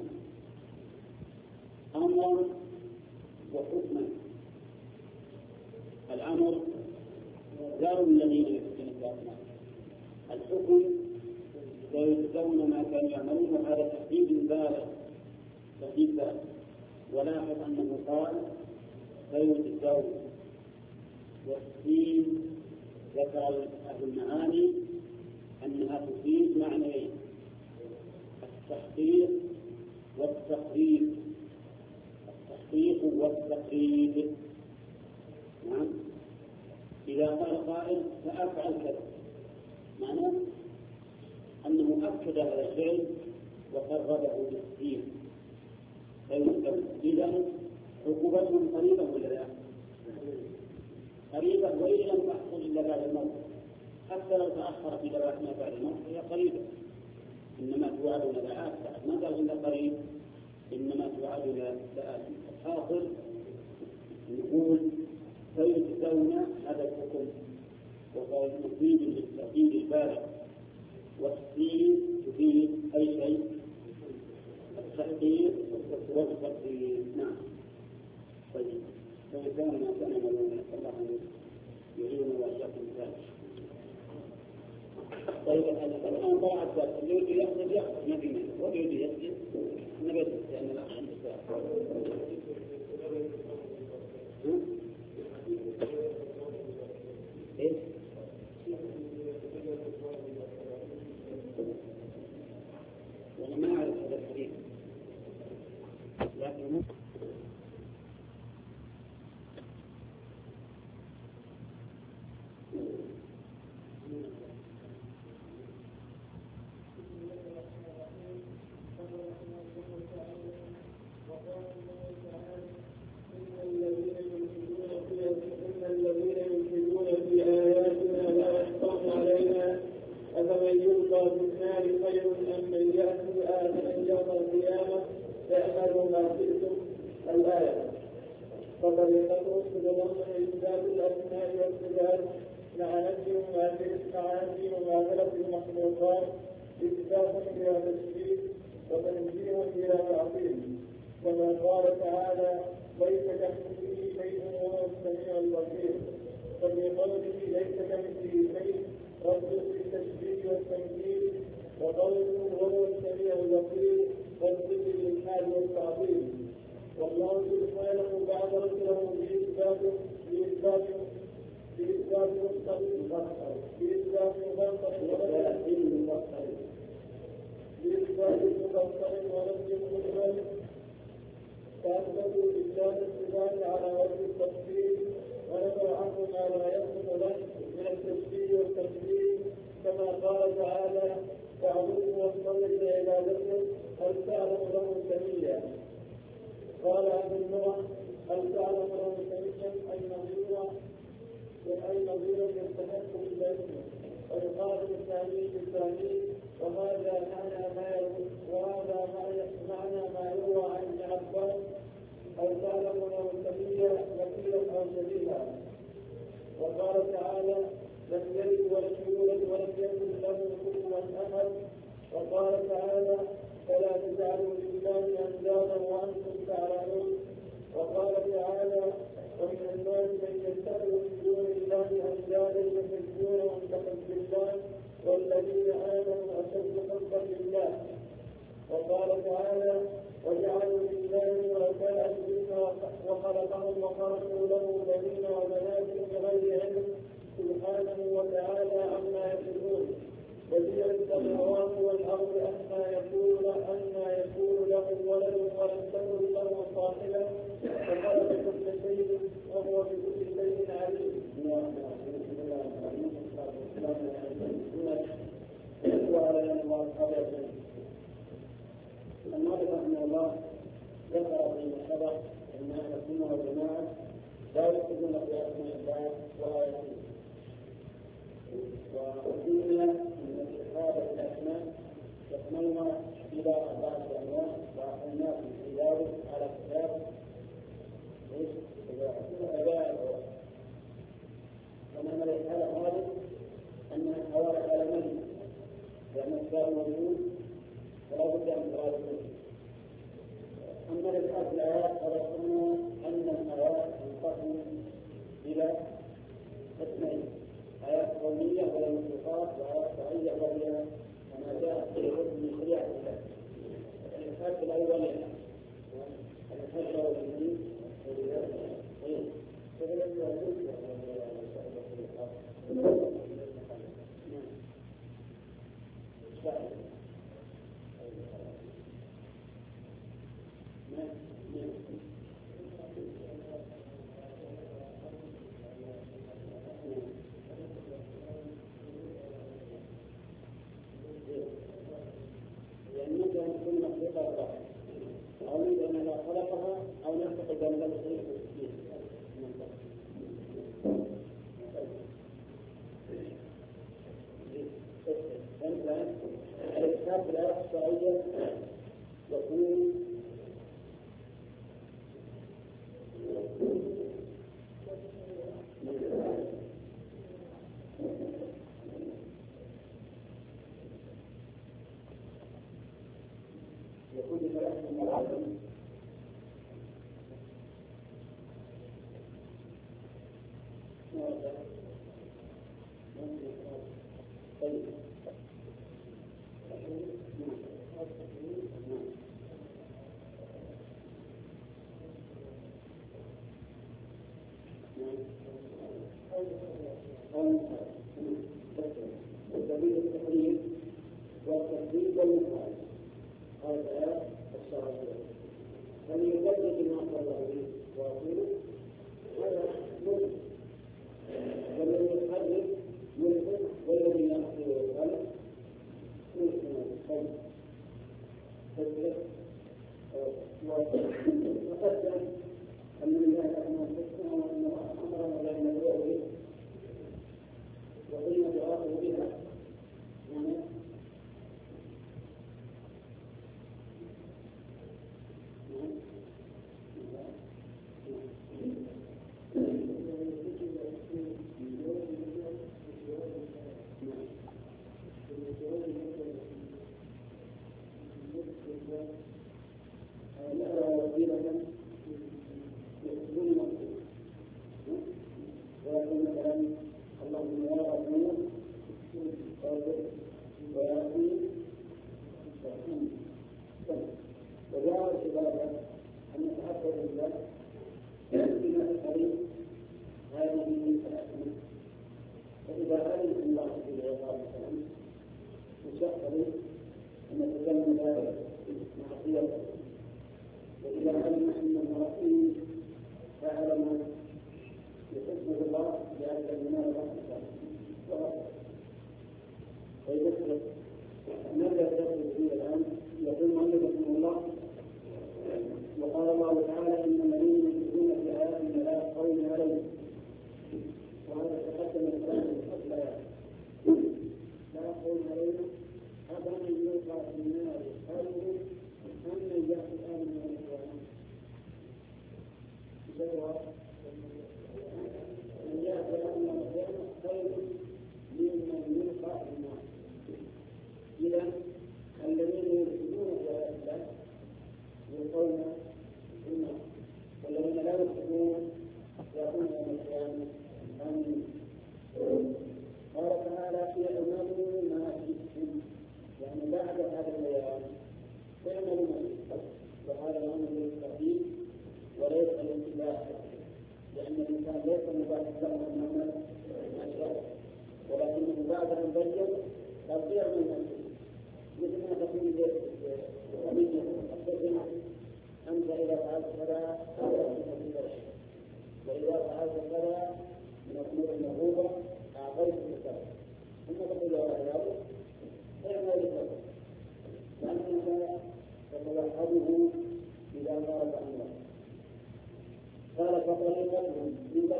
A: أمرا وحكما. الأمر ذروا الذين يلحدون في أسمائه، الحكم فيجزون ما كانوا يعملون، وهذا تحديد بالغ تحديد بالغ. ولاحظ أنه قال فيجزون، والسين ذكر أهل المعاني أنها تفيد معنيين: التحقيق والتقريب. التحقيق والتقريب. نعم، إذا قال قائل فأفعل كذا معناه أنه أكد هذا الشيء وقربه بالسين. إذا عقوبتهم قريبة ولا لا؟ قريبة، وإن لم تحصل إلا بعد الموت. حتى لو تأخر في ذبائح ما بعد الموت هي قريبة. إنما توعدون لآت، ما قال إلا قريب، إنما توعدون لآت. الحاصل نقول فيجزون هذا الحكم، وهو مفيد للتأكيد البالغ. والسين تفيد أي شيء، التحقيق والتقريب. نعم. طيب، فإذا ما كان ملونا نسأل الله أن يعيننا وإياكم ذلك. طيب، الآن ضاع الدرس، اللي يريد يأخذ ما في منه، واللي يريد يسجد نبدأ، لأن الأخ عنده سؤال. إيه؟ والله ما أعرف هذا الحديث، لكن
B: وقال تعالى لم قال تعالى: وجعلوا لله شركاء الجن وخلقهم وخرجوا له بنين وبنات بغير علم سبحانه وتعالى عما يصفون. بديع السماوات والأرض أنى يكون له ولد ولم تكن له صاحبة وخلق كل شيء وهو بكل شيء عليم. وعلى الله أبدا. المؤلف رحمه الله ذكر فيما سبق أن أهل السنة والجماعة لا يؤمنون بأسماء الله وآياته، وقلنا أن استحقاق الأسماء يقسمون إلى أربعة أنواع وأحيانا في ذلك على كتاب الآباء. ومن الإشكال هذا أن حوالي عالمين لأن الإسلام موجود فلا بد من إرادة منه. أما الإشكال في الآيات فذكرنا أن الآيات تنقسم إلى قسمين: آيات قومية وهي المخلوقات، وآيات شرعية وهي ما جاء في حكم من شريعة الله. الإشكال الأول الحج والدين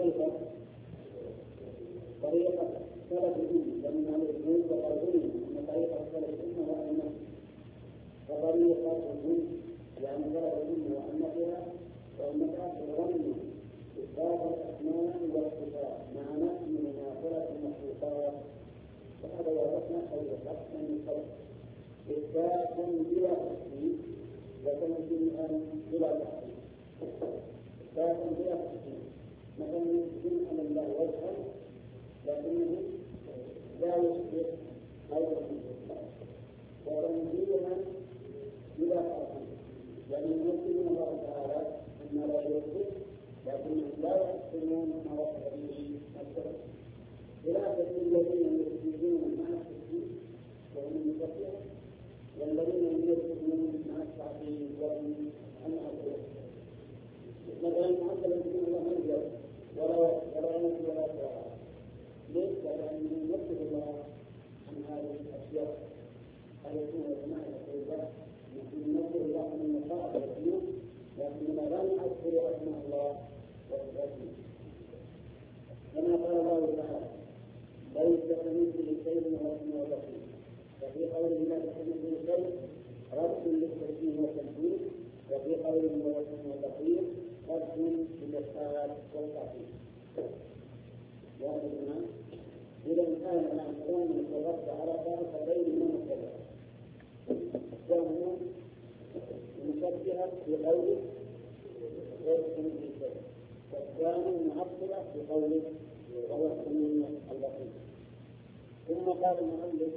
B: طريقة سلف الأمة لأنها الأمور وغيرهم أن طريقة سلف الأمة وأمة وطريقة الأمة يعني سلف الأمة وأمتها بالرمي إثبات الأسماء والصفات مع نفي مناقضة المخلوقات وهذا يعرفنا طريقة من الخلق إثبات بلا تحديد وتنزيها بلا تحديد إثبات بلا تحديد مثلا يمكن أن الله وجها لكنه لا يشبه غيره وتنزيها بلا تحديد يعني يمكن الله تعالى أن لا يشبه لكنهم لا يحسنون ما وصف به نفسه خلافة الذين يشبهون مع التشبيه وهم المشبهة والذين يشبهون مع التعطيل وهم المعطلة مثلا معطل يقول الله منزل ولا ينزل ولا سواء ليس لأنه ينزل الله عن هذه الأشياء التي هو جماعة الأولى ننزل الله من المقاعد والسلوك لكننا لا نعبر أسماء الله وصفاته كما قال الله تعالى ليس كمثله شيء وهو السميع البصير وفي قوله ليس كمثله شيء رد للتشبيه والتمثيل وفي قوله وهو السميع البصير رد للإشارات والتعطيل وهذا إذا كان الأمر من الرد على طائفتين من المشبهة الثانية المشبهة في قوله غير كمثله شيء والثاني المعطلة في قوله وهو السميع البصير ثم قال المؤلف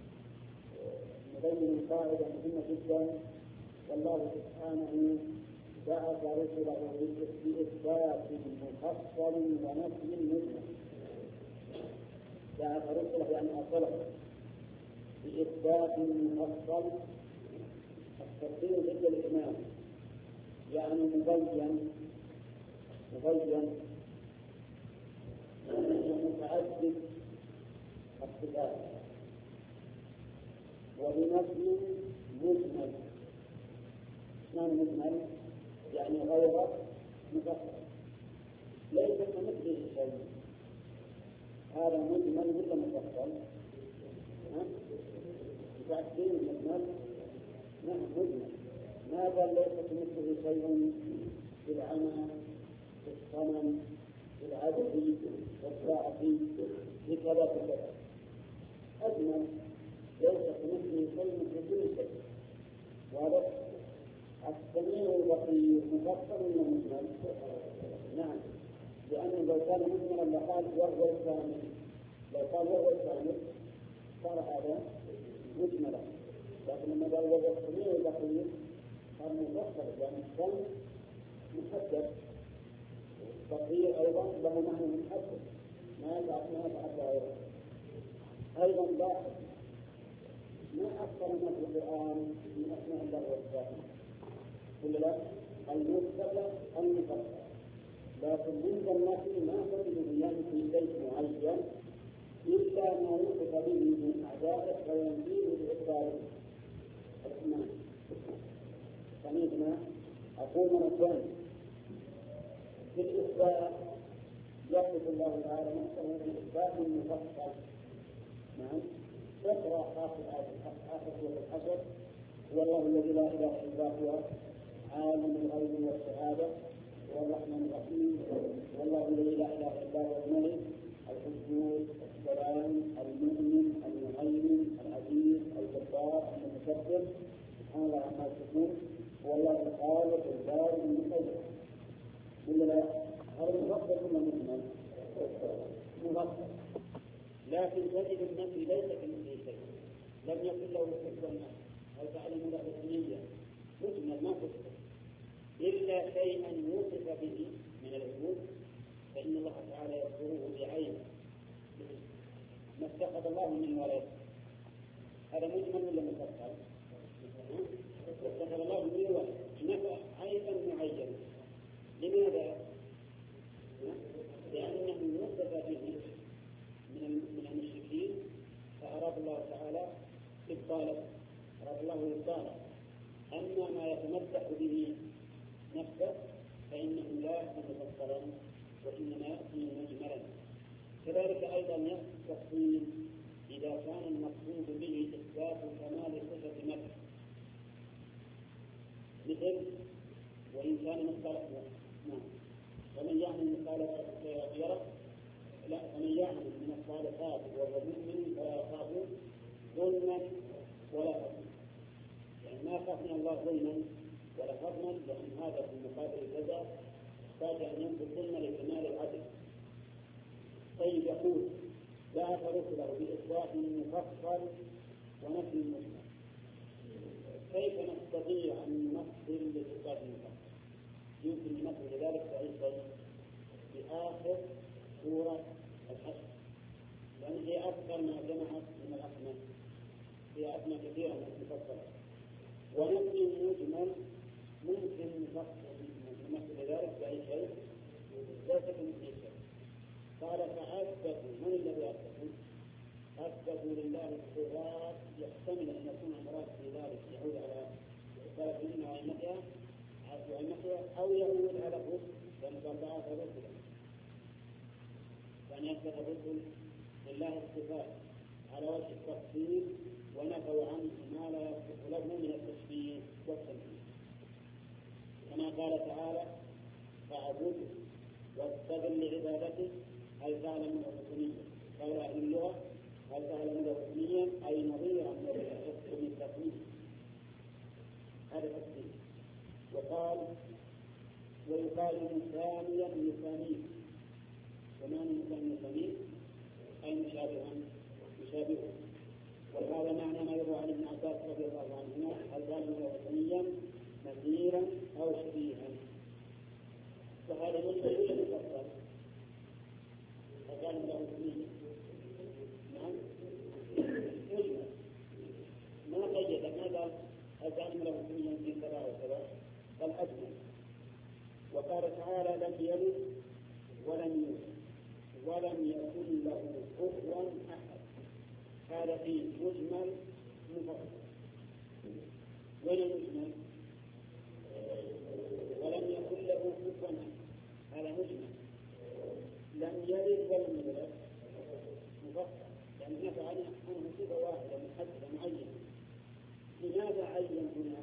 B: مبين قاعدة مهمة جدا والله سبحانه بعث رسله بإثبات مفصل ونفي مجمل بعث رسله يعني أرسله بإثبات مفصل التفصيل ضد الإجمال يعني مبين متعدد الصفات وبنفي مجمل ما مجمل يعني غير مفصل ليس كمثله شيء هذا مجمل ولا مفصل تعديل مجمل نعم مجمل ماذا ليس كمثله شيء في العمى في الصمم في العدد والساعة في كذا أجمل ليس كمثله شيء في كل شيء وهذا السميع البصير مفصل ولا مجمل؟ نعم لأنه لو كان مجملا لقال وهو الكامل لو قال وهو الكامل صار هذا مجملا لكن لما قال وهو السميع البصير صار مفصل لأن السمع محدد بصير أيضا له معنى محدد ما يتعدى غيره أيضا لاحظ ما أكثر ما في القرآن من أسماء الله والصفات كل لا المثبت المفصل لكن عند النفي ما تجد في شيء معين إلا ما وصف به من أعدائه وينفيه بإقراره الإيمان سمعنا أقول مرة في الإثبات يصف الله تعالى نفسه بإثبات مفصل نعم تقرأ آخر سورة الحشر هو الله الذي لا إله إلا هو عالم الغيب والشهادة والرحمن الرحيم والله الذي لا إله إلا هو الملك القدوس السلام المؤمن المهيمن العزيز الجبار المتكبر سبحان الله عما يصفون هو الله الخالق البارئ المصور ولا لا؟ هذا مفصل ولا مجمل؟ مفصل لكن تجد النفي ليس كمثله شيء لم يكن له كفوا أو تعلم له النية مجمل ما كفر إلا شيئا يوصف به من الوجود فإن الله تعالى يذكره بعينه ما اتخذ الله من ولد هذا مجمل ولا مفصل؟ اتخذ الله من ولد نفى عيبا معينا لماذا؟ لأنه وصف به من المشركين فأراد الله تعالى إبطاله أراد الله إبطاله أما ما يتمسح به نفسه فإنه لا يكون مفصلا
A: وإنما يأتي مجملا. كذلك أيضا يأتي التفصيل إذا كان المقصود به إثبات كمال صفة مدح، مثل وإن كان مثقال ومن يعمل مثقال ذرة فمن يعمل من الصالحات وهو مؤمن فلا يخاف ظلما ولا فضلا. يعني ما خاف من الله ظلما ولا فضلا، لأن هذا في مقابل الجزاء يحتاج أن ينفي الظلم لكمال العدل. طيب يقول بعث رسله بإثبات مفصل ونفي مجمل. كيف نستطيع أن نصل لإثبات المفصل؟ يمكن نصل لذلك في آخر سورة الحشر، لأن هي أكثر ما جمعت من الأسماء، هي أسماء كثيرة مفصلة. ونفي مجمل ممكن نمثل ذلك بأي شيء ليس كمثله شيء. قال فأثبتوا، من الذي أثبتوا؟ أثبتوا لله الصفات يحتمل أن يكون المراد في ذلك يعود على إثبات منها وعلمتها أو يعود على الرسل، لأن قال بعث رسلا، يعني أثبت الرسل لله الصفات على وجه التفصيل ونفوا عنه ما لا يصح له من التشبيه والتمثيل، كما قال تعالى فاعبده واستغل لعبادته. هل تعلم الرسولية؟ قال أهل اللغة هل تعلم الرسولية أي نظيرا من التقليد، هذا تفسير. ويقال مثانيا مثاني، ومعنى مثاني أي مشابه. وهذا معنى ما يروى عن ابن عباس رضي الله عنهما هل تعلم الرسولية نذيرا أو شبيها. وهذا مشبه مفصل. فقال له سنين نعم مجمل ما قيد ما قال أجعل له سنين في كذا وكذا، بل أجمل. وقال تعالى لم يلد ولم يولد ولم يكن له كفوا أحد. هذا فيه مجمل مفصل. وين المجمل؟ ولم يكن له كفوا أحد، هذا مجمل. لم يلد ولم يولد مفصل، يعني نفع عنه صفة واحدة محددة معينة. لماذا عين هنا؟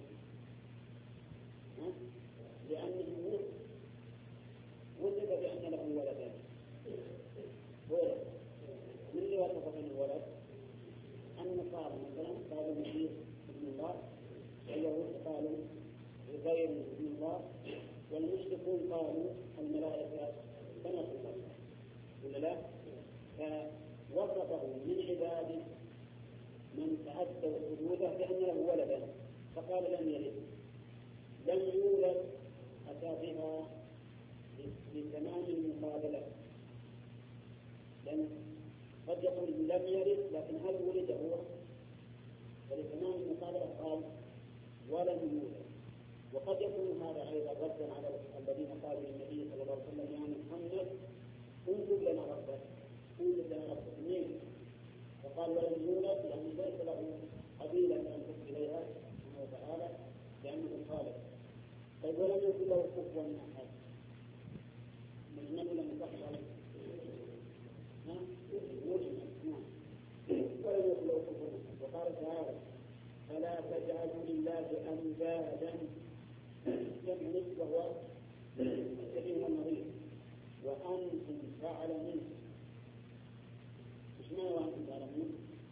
A: لأنه وجد بأن له ولدان. ولد من اللي وصف من الولد؟ النصارى مثلا قالوا مسيح ابن الله، واليهود قالوا غير ابن الله، والمشركون قالوا الملائكة بنات الله، ولا لا؟ فوصفه من عباده من تعدوا حدوده بأن له ولدا، فقال لم يلد. لم يولد أتى بها لتمام المقابلة، لأن قد يقول لم يلد لكن هل ولد هو؟ فلتمام المقابلة قال ولم يولد. وقد يكون هذا أيضا ردا على الذين قالوا للنبي صلى الله عليه وسلم يا محمد انظر لنا ربك، انظر لنا ربك منين؟ فقال ولم يولد لأنه ليس له قبيلة أن تكون إليها سبحانه وتعالى لأنه خالق. طيب ولم يكن له كفوا أحد، مجمل ولا مفصل؟ ولم يكن له كفوا أحد. وقال تعالى فلا تجعلوا لله أندادا، جمع نسبة وهو الشبيه والنظير، وأنتم تعلمون. ايش معنى وأنتم تعلمون؟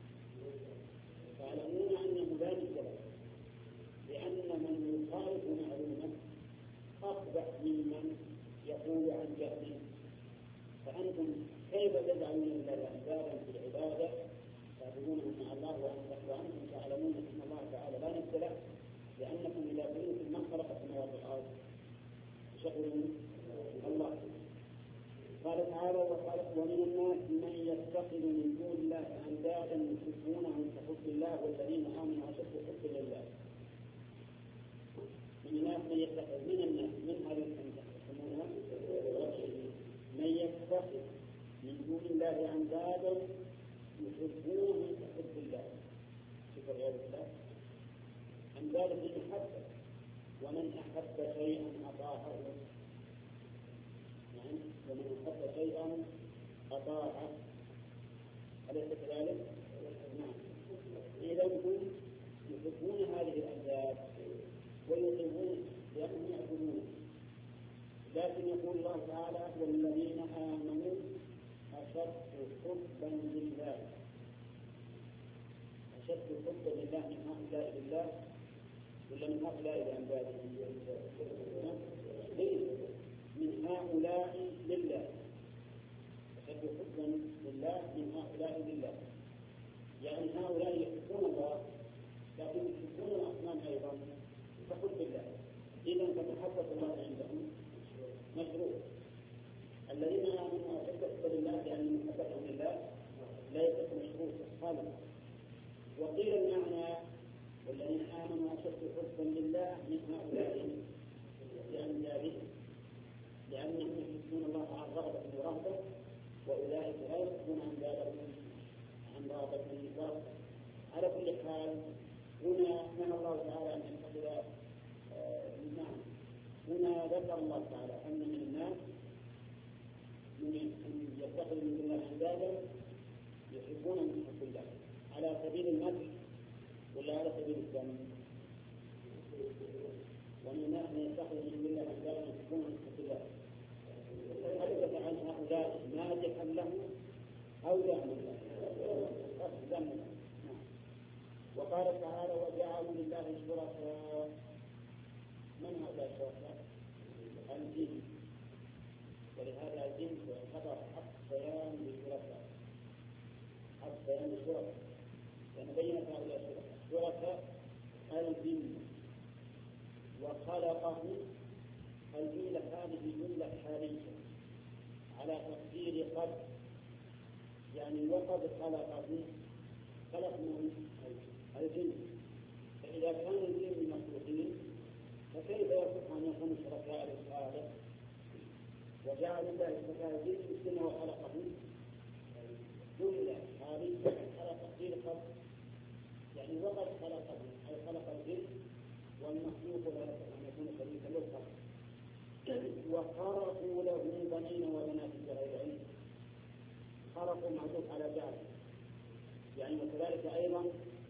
A: تعلمون أنه لا نسبة له، لأن من يخالف معلومة أقبح ممن يقول عن جهل. فأنتم كيف تجعلون لله أندادا في العبادة تعبدونه مع الله وأنتم تعلمون أن الله تعالى لا نسبة له، لأنكم إذا قلتم من خلق السماوات والأرض تشغلون الله. قال تعالى ومن الناس من يتخذ من دون الله أندادا يحبونهم كحب الله والذين آمنوا أشد حبا لله. من الناس من يتخذ من هذه يسمونها من يتخذ من دون الله أندادا يحبونهم كحب الله. شوف العياذ بالله، أندادا بالمحبة، ومن أحب شيئا أطاعه. ومن أحب شيئا أطاعه، أليس كذلك؟ نعم. إذا هم يحبون هذه الأنداد ويطيعون لأنهم يعبدون، لكن يقول الله تعالى والذين آمنوا أشد حبا لله. أشد حبا لله من هؤلاء لله ولا من هؤلاء لأنداده؟ من هؤلاء لله. أشد حبا لله من هؤلاء لله، يعني هؤلاء يحبون الله لكن يحبون الأصنام أيضا كحب الله. إذا فتحبة الله عندهم مشروع. الذين آمنوا أشد حبا لله لأن محبتهم لله ليست مشروطة خالصة. وقيل المعنى والذين آمنوا أشد حبا لله من هؤلاء لأنهم يحبون الله عن رغبة ورهبة، وأولئك لا يحبون عن رغبة ورهبة. على كل حال هنا نهى الله تعالى أن يتخذ هنا ذكر الله تعالى أن من الناس من يتخذ من الله عبادا يحبون من حب الله على سبيل المدح ولا على سبيل الذم؟ ومن الناس من يتخذ من الله عبادا يحبون من حب الله. حدث عن هؤلاء مادحا له أو ذما له. وقال تعالى وجعلوا لله شركاء. من هؤلاء الشركاء؟ الجن. ولهذا الجن يعتبر حق بيان للشركاء، حق بيان للشركاء، لأن بينت هؤلاء الشركاء الجن وخلقه. الجملة هذه جملة حالية على تقدير قد، يعني وقد خلقه خلق من الجن. فإذا كان الجن مخلوقين فكيف يصح أن يكون شركاء للخالق؟ وجعل الله شركاء الجن الجن وخلقه جملة حالية على تقدير قد، يعني وقد خلقه أي خلق الجن والمخلوق لا يصح أن يكون شريكا للخالق. وخرقوا له بنين وبنات بغير علم. خرقوا معروف على جعل، يعني وكذلك أيضا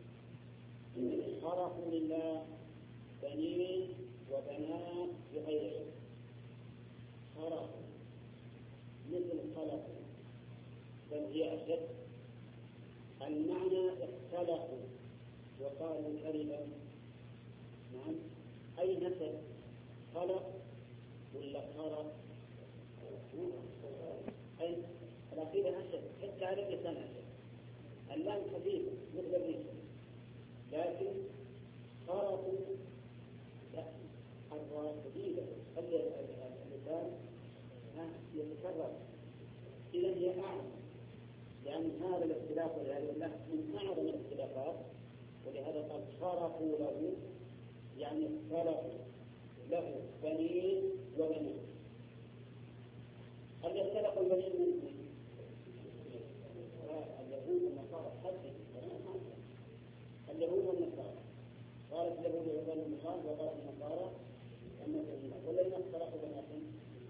A: خرقوا لله بنين وبنات بغير علم. خرقوا مثل خلقوا، بل هي أشد. المعنى اختلقوا وقالوا كلمة. نعم، أي نسب خلق ولا خرق؟ أي الأخير أشد، حتى على اللسان أشد. اللام خفيفة مثل الريش، لكن خرقوا الراء شديدة خلي اللسان يتكرر. إذا هي أعظم، لأن هذا الاختلاف والعياذ بالله من أعظم الاختلافات. ولهذا قال خرقوا له، يعني خلقوا له بنين وبنات. هل يختلق البنين منهم؟ اليهود والنصارى حدث اليهود والنصارى. قالت اليهود عزير بن الله وقالت النصارى المسيح. والذين اختلقوا بناتهم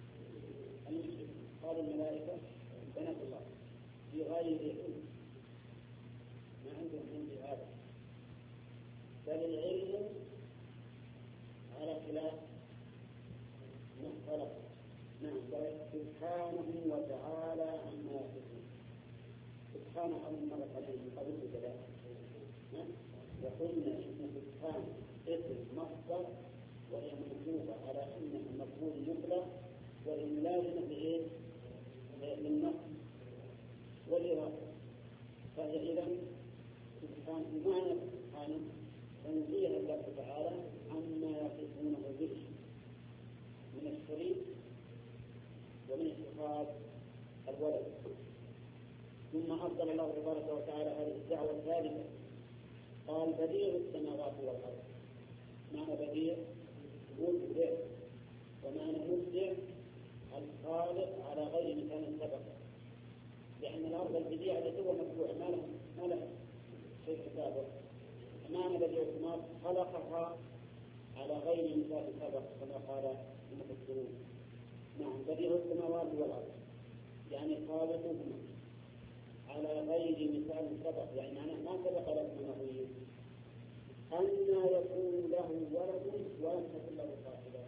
A: قال الملائكة بنات الله في غير علم، ما عندهم عندي هذا، بل العلم على خلاف ما اختلف. نعم، سبحانه وتعالى عما يصفون. سبحانه أول مرة عليه من قبل كذا، وقلنا إن سبحانه اسم مصدر وهي منصوبة على أنها المفعول مطلق والإملاجنة بإيه؟ للنصب والإرادة. فهي إذا سبحانه بمعنى سبحانه تنزيه الله تعالى عما يصفونه به من الشريك ومن اتخاذ الولد. ثم أفضل الله تبارك وتعالى هذه الدعوة الثالثة، قال بديع السماوات والأرض. معنى بديع مبدع، ومعنى مبدع الخالق على غير مكان سبق، لأن الأرض البديعة التي هو مبدوع ما لها شيء سابق. معنى بديع السماوات خلقها على غير مثال سبق كما قال المفسرون.
B: نعم بديع السماوات والأرض يعني خالقهما على غير مثال سبق، يعني معناه ما سبق لكم نظير. أن يكون له ولد ولم تكن له صاحبة،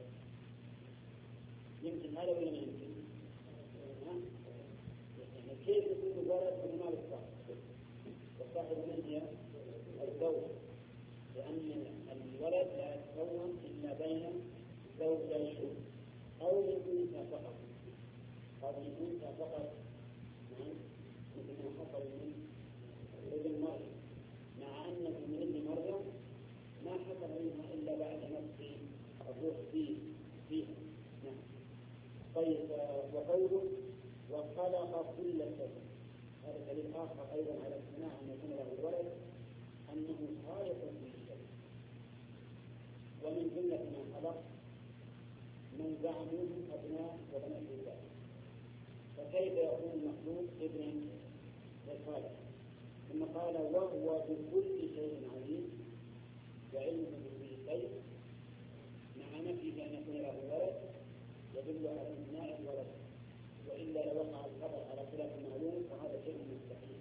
B: يمكن هذا ولا ما يمكن؟ يعني كيف يكون ولد وما له صاحب؟ والصاحب من هي؟ الزوج، لأن الولد لا يتكون إلا بين زوجين أو من أنثى فقط، أو من أنثى فقط، مثل ما حصل من ابن مريم، مع أنه من ابن مريم ما حصل منها إلا بعد نفس الروح فيها. نعم. طيب، وقوله وخلق كل شيء، هذا دليل آخر أيضا على امتناع أن يكون له الولد، أنه خالق كل شيء. ومن جملة ما خلق من زعموا أبناء وبنات الله، فكيف يكون المخلوق ابنا للخالق؟ ثم قال وهو بكل شيء عليم وعلمه بكل شيء، مع نفي أن يكون له ولد يدل على امتناع الولد، وإلا لوقع الخبر على خلاف المعلوم فهذا شيء مستحيل.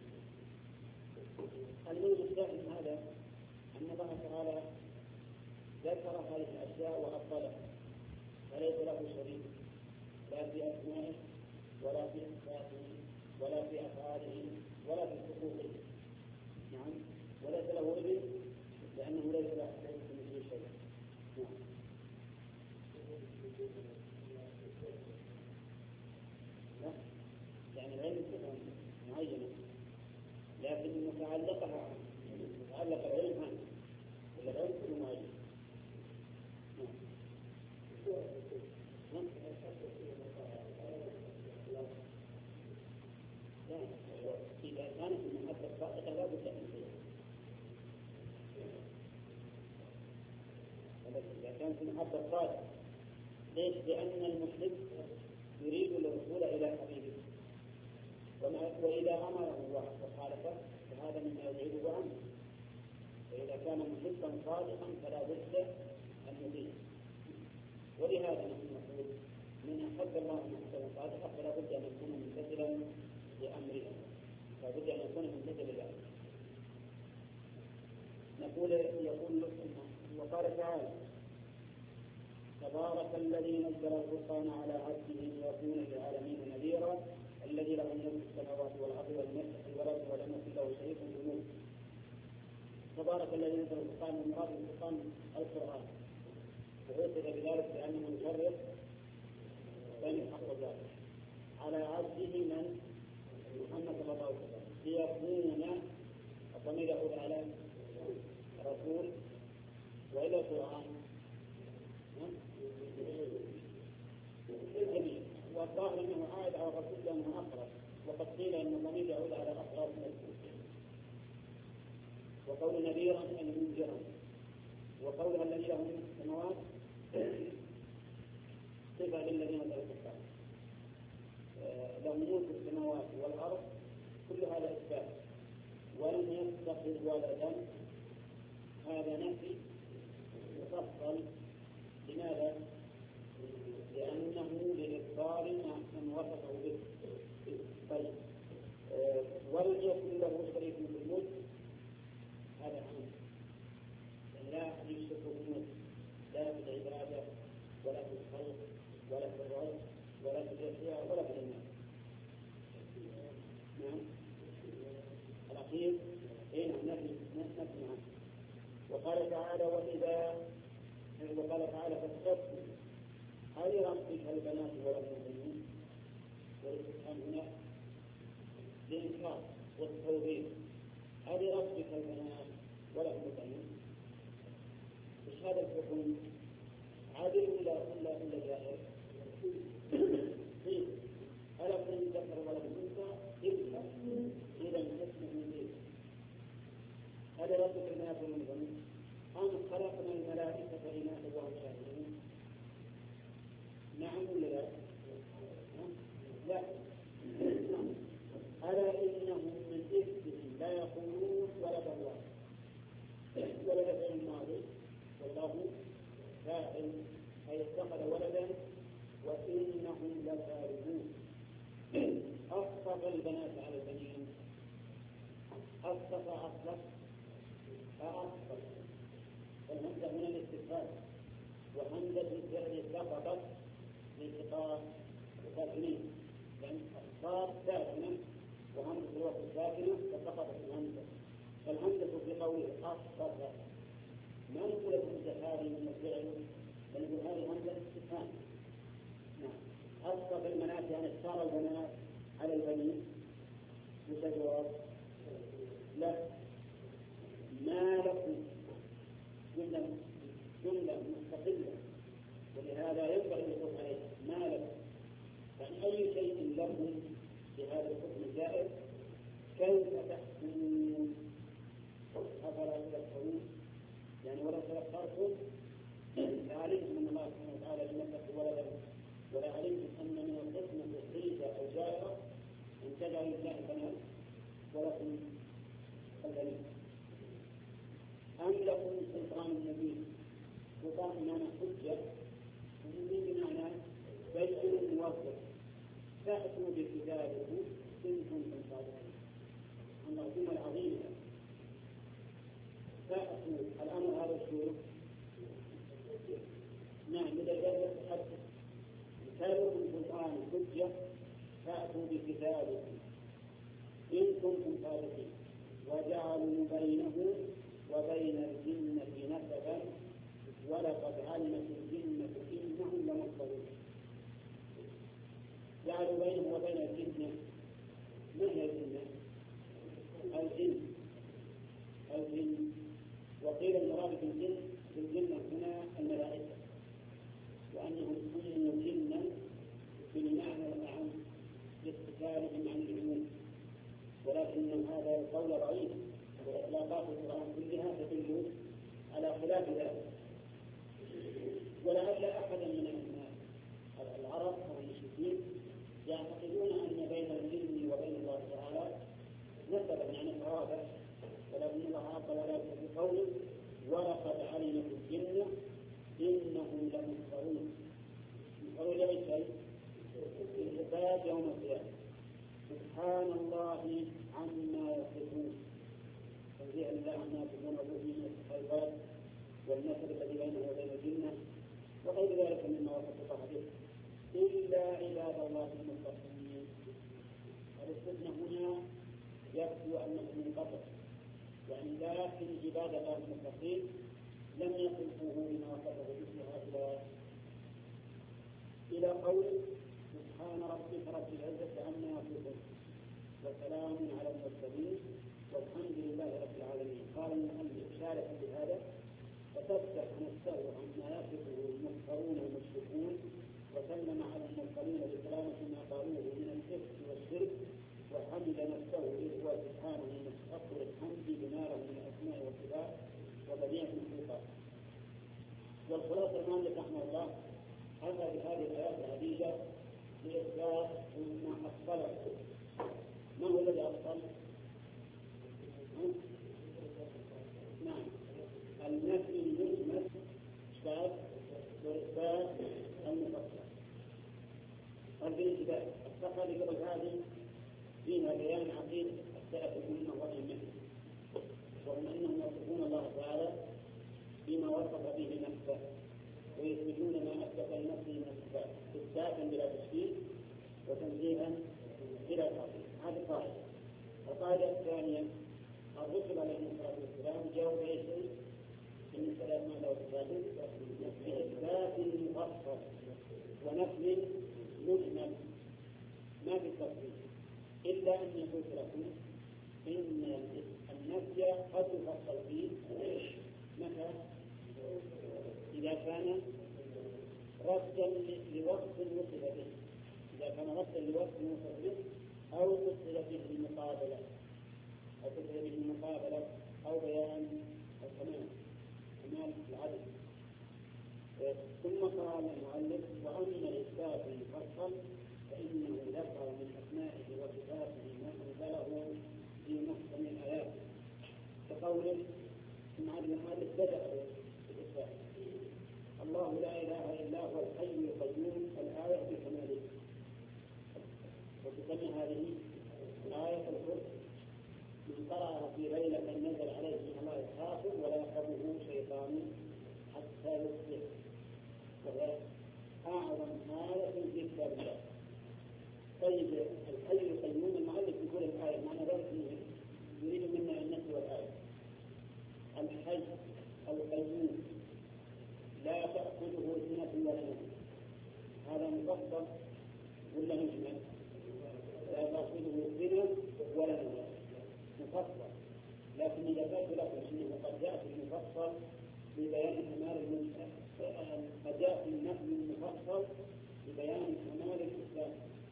B: الموجب الثاني هذا أن الله تعالى ذكر هذه الأشياء وأبطلها، فليس له شريك لا في أسمائه ولا في صفاته ولا في أفعاله ولا في حقوقه. نعم. وليس له ابن لأنه ليس له مثل شيء. نعم. لا، يعني العلم صفة معينة لكن متعلق العلم عنه، العلم كله معين. إذا كانت المحبة صادقة لا بد من شيء. إذا كانت المحبة صادقة، ليش؟ لأن المحب يريد الوصول إلى حبيبه، وإذا أمره وخالفه فهذا مما يبعده عنه. فإذا كان محبا صادقا فلا بد أن يطيع. ولهذا نحن نقول من أحب الله محبا صادقا فلا بد أن يكون ممتثلا لأمره، لا بد أن يكون ممتثلا لأمره. يقول وقال تعالى تبارك الذي نزل الفرقان على عبده ليكون للعالمين نذيرا الذي له ملك السماوات والأرض ولم يتخذ ولدا ولم يكن له شريك في الملك. تبارك الذي نزل الفرقان، المراد بالفرقان القرآن، وعرف بذلك لأنه يفرق بين الحق والباطل على عبده من محمد صلى الله عليه وسلم ليكون، الضمير يعود على الرسول وإلى القرآن الجميع، والظاهر أنه عائد على الرسول لأنه أقرب، وقد قيل أن الضمير يعود على الأقرب من الكفر. وقول نذيرا أي منذرا، وقول الذي له ملك السماوات صفة للذين تركوا له ملك السماوات والأرض، كل هذا إثبات. ولم يتخذ ولدا، هذا نفي مفصل. لماذا؟ لأنه لإخبار ما وصفه به. طيب، ولم يكن له شريك في الملك، هذا عام، لا يشرك الملك لا في العبادة ولا في الخلق ولا في الرزق ولا في الأشياء ولا في المال. نعم. الأخير نفي عنه. وقال تعالى فاستفتوا ألربك البنات ولم البنين، والاستفهام هنا للإنكار والتوبيخ. ألربك البنات ولم البنين، مش هذا الحكم عادل ولا جائر؟ ألكم ذكر ولم الأنثى إذا الحكم من ذلك. ألربك البنات ولم البنين أم خلقنا الملائكة إناثا وهم شاهدون؟ نعم ولا لا؟ لا. ألا إنهم من إفكهم لا يقولون ولد الله ولد فعل الماضي والله فاعل، أي اتخذ ولدا
A: وإنهم لكاذبون. أصطفى البنات على البنين، أصطفى أصلف فأصطفى، فالهمزة هنا الاستفهام، وهمزة الفعل سقطت لالتقاء الساكنين، يعني الصاد ساكنة وهمزة الوقت ساكنة فسقطت الهمزة، فالهمزة في قوله أصطفى ما نقول الهمزة هذه من الفعل، بل نقول هذه همزة استفهام. نعم. أصطفى البنات يعني اختار البنات على البنين، بجواب لا. ما لكم جملة مستقلة، ولهذا ينبغي الوقوف عليها. ما لكم يعني أي شيء لكم بهذا الحكم الزائد، كيف تحكمون؟ أفلا تذكرون؟ يعني ولا تذكرتم لعلمتم أن الله سبحانه وتعالى لم يتخذ ولدا، ولا علمتم أن من الحكمة الحيدة أو جائرة أن تجعل لله بنات ولكم البنين. أم لكم سلطان مبين؟ سلطان بمعنى حجة، ومبين بمعنى بين موضح. فأتوا بكتابكم إن كنتم صادقين. العظيمة العظيمة فأتوا الأمر هذا الشيء. نعم بدأ التحدث كتابكم سلطان حجة، فأتوا بكتابكم إن كنتم صادقين. وجعلوا بينه وبين الجنة نسبا ولقد علمت الجنة إنهم لمحضرون. جعلوا بينه وبين الجنة، ما هي الجنة؟ الجن. وقيل المراد بالجنة هنا الملائكة، وأنهم كانوا جنا بالمعنى الأعم لاتصالهم عن العلوم، ولكن هذا القول ضعيف، وإطلاقات القرآن كلها تدل على خلاف ذلك. ولعل أحدا من العرب أو المشركين يعتقدون أن بين الجن وبين الله تعالى نسبا يعني قرابة، ولكن الله عقل ذلك في قوله ولقد علمت الجن إنهم لمحضرون. محضرون لأي شيء؟ الحساب يوم القيامة. سبحان الله عما يصفون، تنزيه الله عما يصفون به من الخيرات والنسب الذي بينه وبين الجنة وغير ذلك مما وصف الله به، إلا عباد الله المخلصين. الاستثناء هنا يبدو أنه منقطع، يعني لكن عباد الله المخلصين لم يصفوه بما وصفه به هؤلاء، إلى قول سبحان ربك رب العزة عما يصفون وسلام على المرسلين والحمد لله رب العالمين. قال المؤلف شارح بهذا فتفتح نفسه عما يصفه المفترون والمشركون، وسلم على المرسلين بسلامة ما قالوه من الشرك والشرك، وحمد نفسه إذ هو سبحانه مستحق الحمد بما له من الأسماء والصفات وبديع الخلقات. والخلاصة المؤلف رحمه الله أتى بهذه الآيات العديدة لإثبات ما أصله. ما هو الذي أصل؟ نعم، النفي المجمل وإثبات المفصل. بالانتباه الصفحة قبل هذه فيها بيان عقيدة السلف الأمة والأئمة، وهم أنهم يصفون الله تعالى بما وصف به نفسه، ويثبتون ما أثبت لنفسه من الصفات إثباتا بلا تشكيك وتنزيها بلا تعطيل. هذه قاعدة. القاعدة الثانية الرسل عليهم الصلاة والسلام جاءوا بأي شيء بالنسبة لما له بإثبات مفصل ونفي مجمل ما في التفصيل، إلا أن يقول لكم إن النفي قد يفصل فيه متى؟ إذا كان ردا لوصف وصف به، إذا كان ردا لوصف وصف به أو وصف به المقابلة أو بيان الكمال العدل. ثم قال المؤلف وأما الإثبات المفصل فإنه ذكر من أسمائه وصفاته ما أنزله في محكم الآيات، كقوله ثم عاد المؤلف بدأ بالإثبات الله لا إله إلا هو الحي القيوم، الآية تسمى هذه آية الكرسي. من قرأها في ليلة نزل عليه من الله حافظ ولا يقربه شيطان حتى يصبح، وهي أعظم آية في كتاب الله. طيب الحي القيوم، المؤلف يقول الآية معنى ذلك يريد منا أن نتلو الآية. الحي القيوم لا تأخذه سنة ولا نوم، هذا مفصل ولا مجمل؟ لا تأخذه سنة ولا نوم، مفصل. لكن إذا قلت لكم أنه قد جاء في المفصل لبيان كمال جاء في النفي المفصل لبيان كمال الإسلام،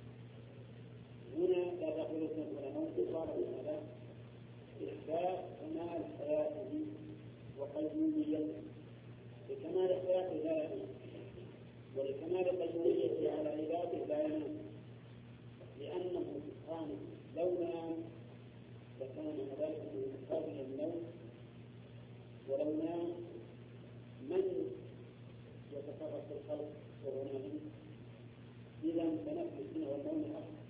A: هنا لا تأخذه سنة ولا نوم صار هذا إثبات كمال حياته وقيوميته. لكمال حياته لا ينام، ولكمال قيوميته على عباده لا ينام، لأنه سبحانه لو نام لكان ذلك مقابل النوم، ولو نام من يتصرف في الخلق وهو نائم؟ إذا فنفي السنة والنوم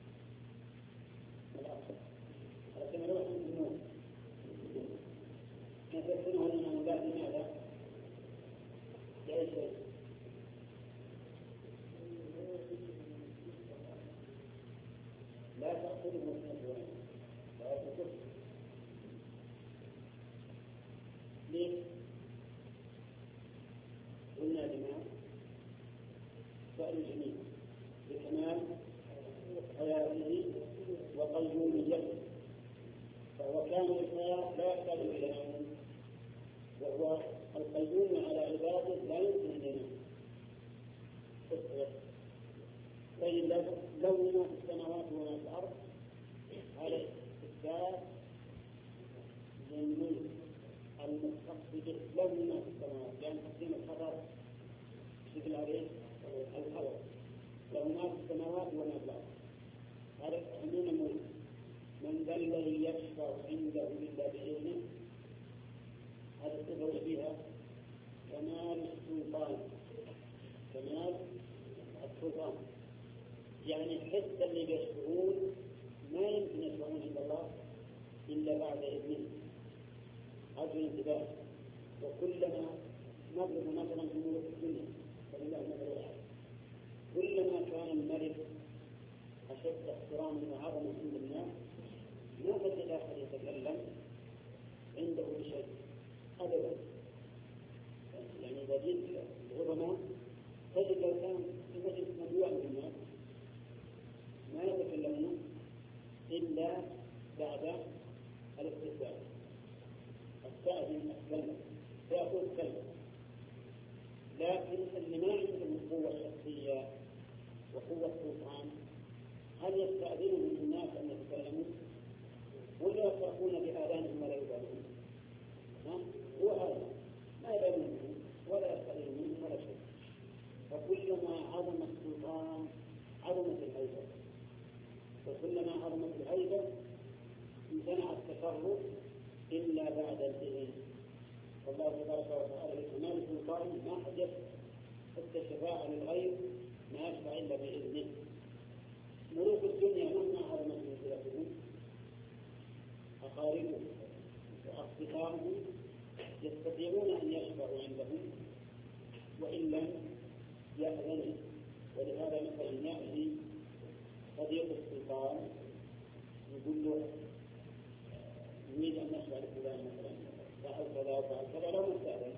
A: الأصل. لكن لو كان النوم نفي السنة والنوم لا، لماذا؟ لأي شيء؟ لا تأخذه سنة ولا نوم، لا تأخذه. ليه؟ قلنا لما سؤال جميل بكمال حياته وقيوميته، فهو كامل الحياة لا يحتاج إلى نوم، وهو القيوم على عباده لا يمكن أن ينام. طيب لو ما في السماوات وما في الأرض، هذا إثبات للملك المختص به. لو ما في السماوات، لأن تقديم الخبر بشكل عليه الخبر، لو ما في السماوات وما في الأرض، هذا عموم الملك. من ذا الذي يشفع عنده إلا بإذنه، هذا الصفة فيها كمال السلطان، كمال السلطان، يعني حتى اللي يشفعون ما يمكن يشفعون عند الله إلا بعد إذنه. هذا الانتباه. وكلما نضرب مثلا في ملوك الدنيا فلله مثل الأعلى، كلما كان الملك أشد احتراما وعظما عند الناس ما تجد أحد يتكلم عنده بشيء أبدا. يعني إذا جئت العظماء تجد لو كان في مجلس ممنوع من الناس ما يتكلمون إلا بعد الاستئذان. السائل أسلم فيأخذ كلمة، لكن اللي ما عندهم القوة الشخصية وقوة السلطان هل يستأذنهم الناس أن يتكلموا ولا يصرفون بآذانهم ولا يبالون؟ هو هذا ما يبالون ولا يستأذنون منهم ولا شيء. فكلما عظم السلطان عظمت الهيبة، وكلما عظمت الهيبة امتنع التصرف إلا بعد الإذن. والله تبارك وتعالى بكمال سلطانه ما حدث حتى الشفاعة للغير ما يشفع إلا بإذنه. ملوك الدنيا مهما عظمت منزلتهم أقاربهم وأصدقائهم يستطيعون أن يشفعوا عندهم وإن لم يأذنوا. ولهذا مثلا يأتي صديق السلطان يقول له نريد أن نشفع لفلان مثلا فعل كذا وفعل كذا لو مستأذن.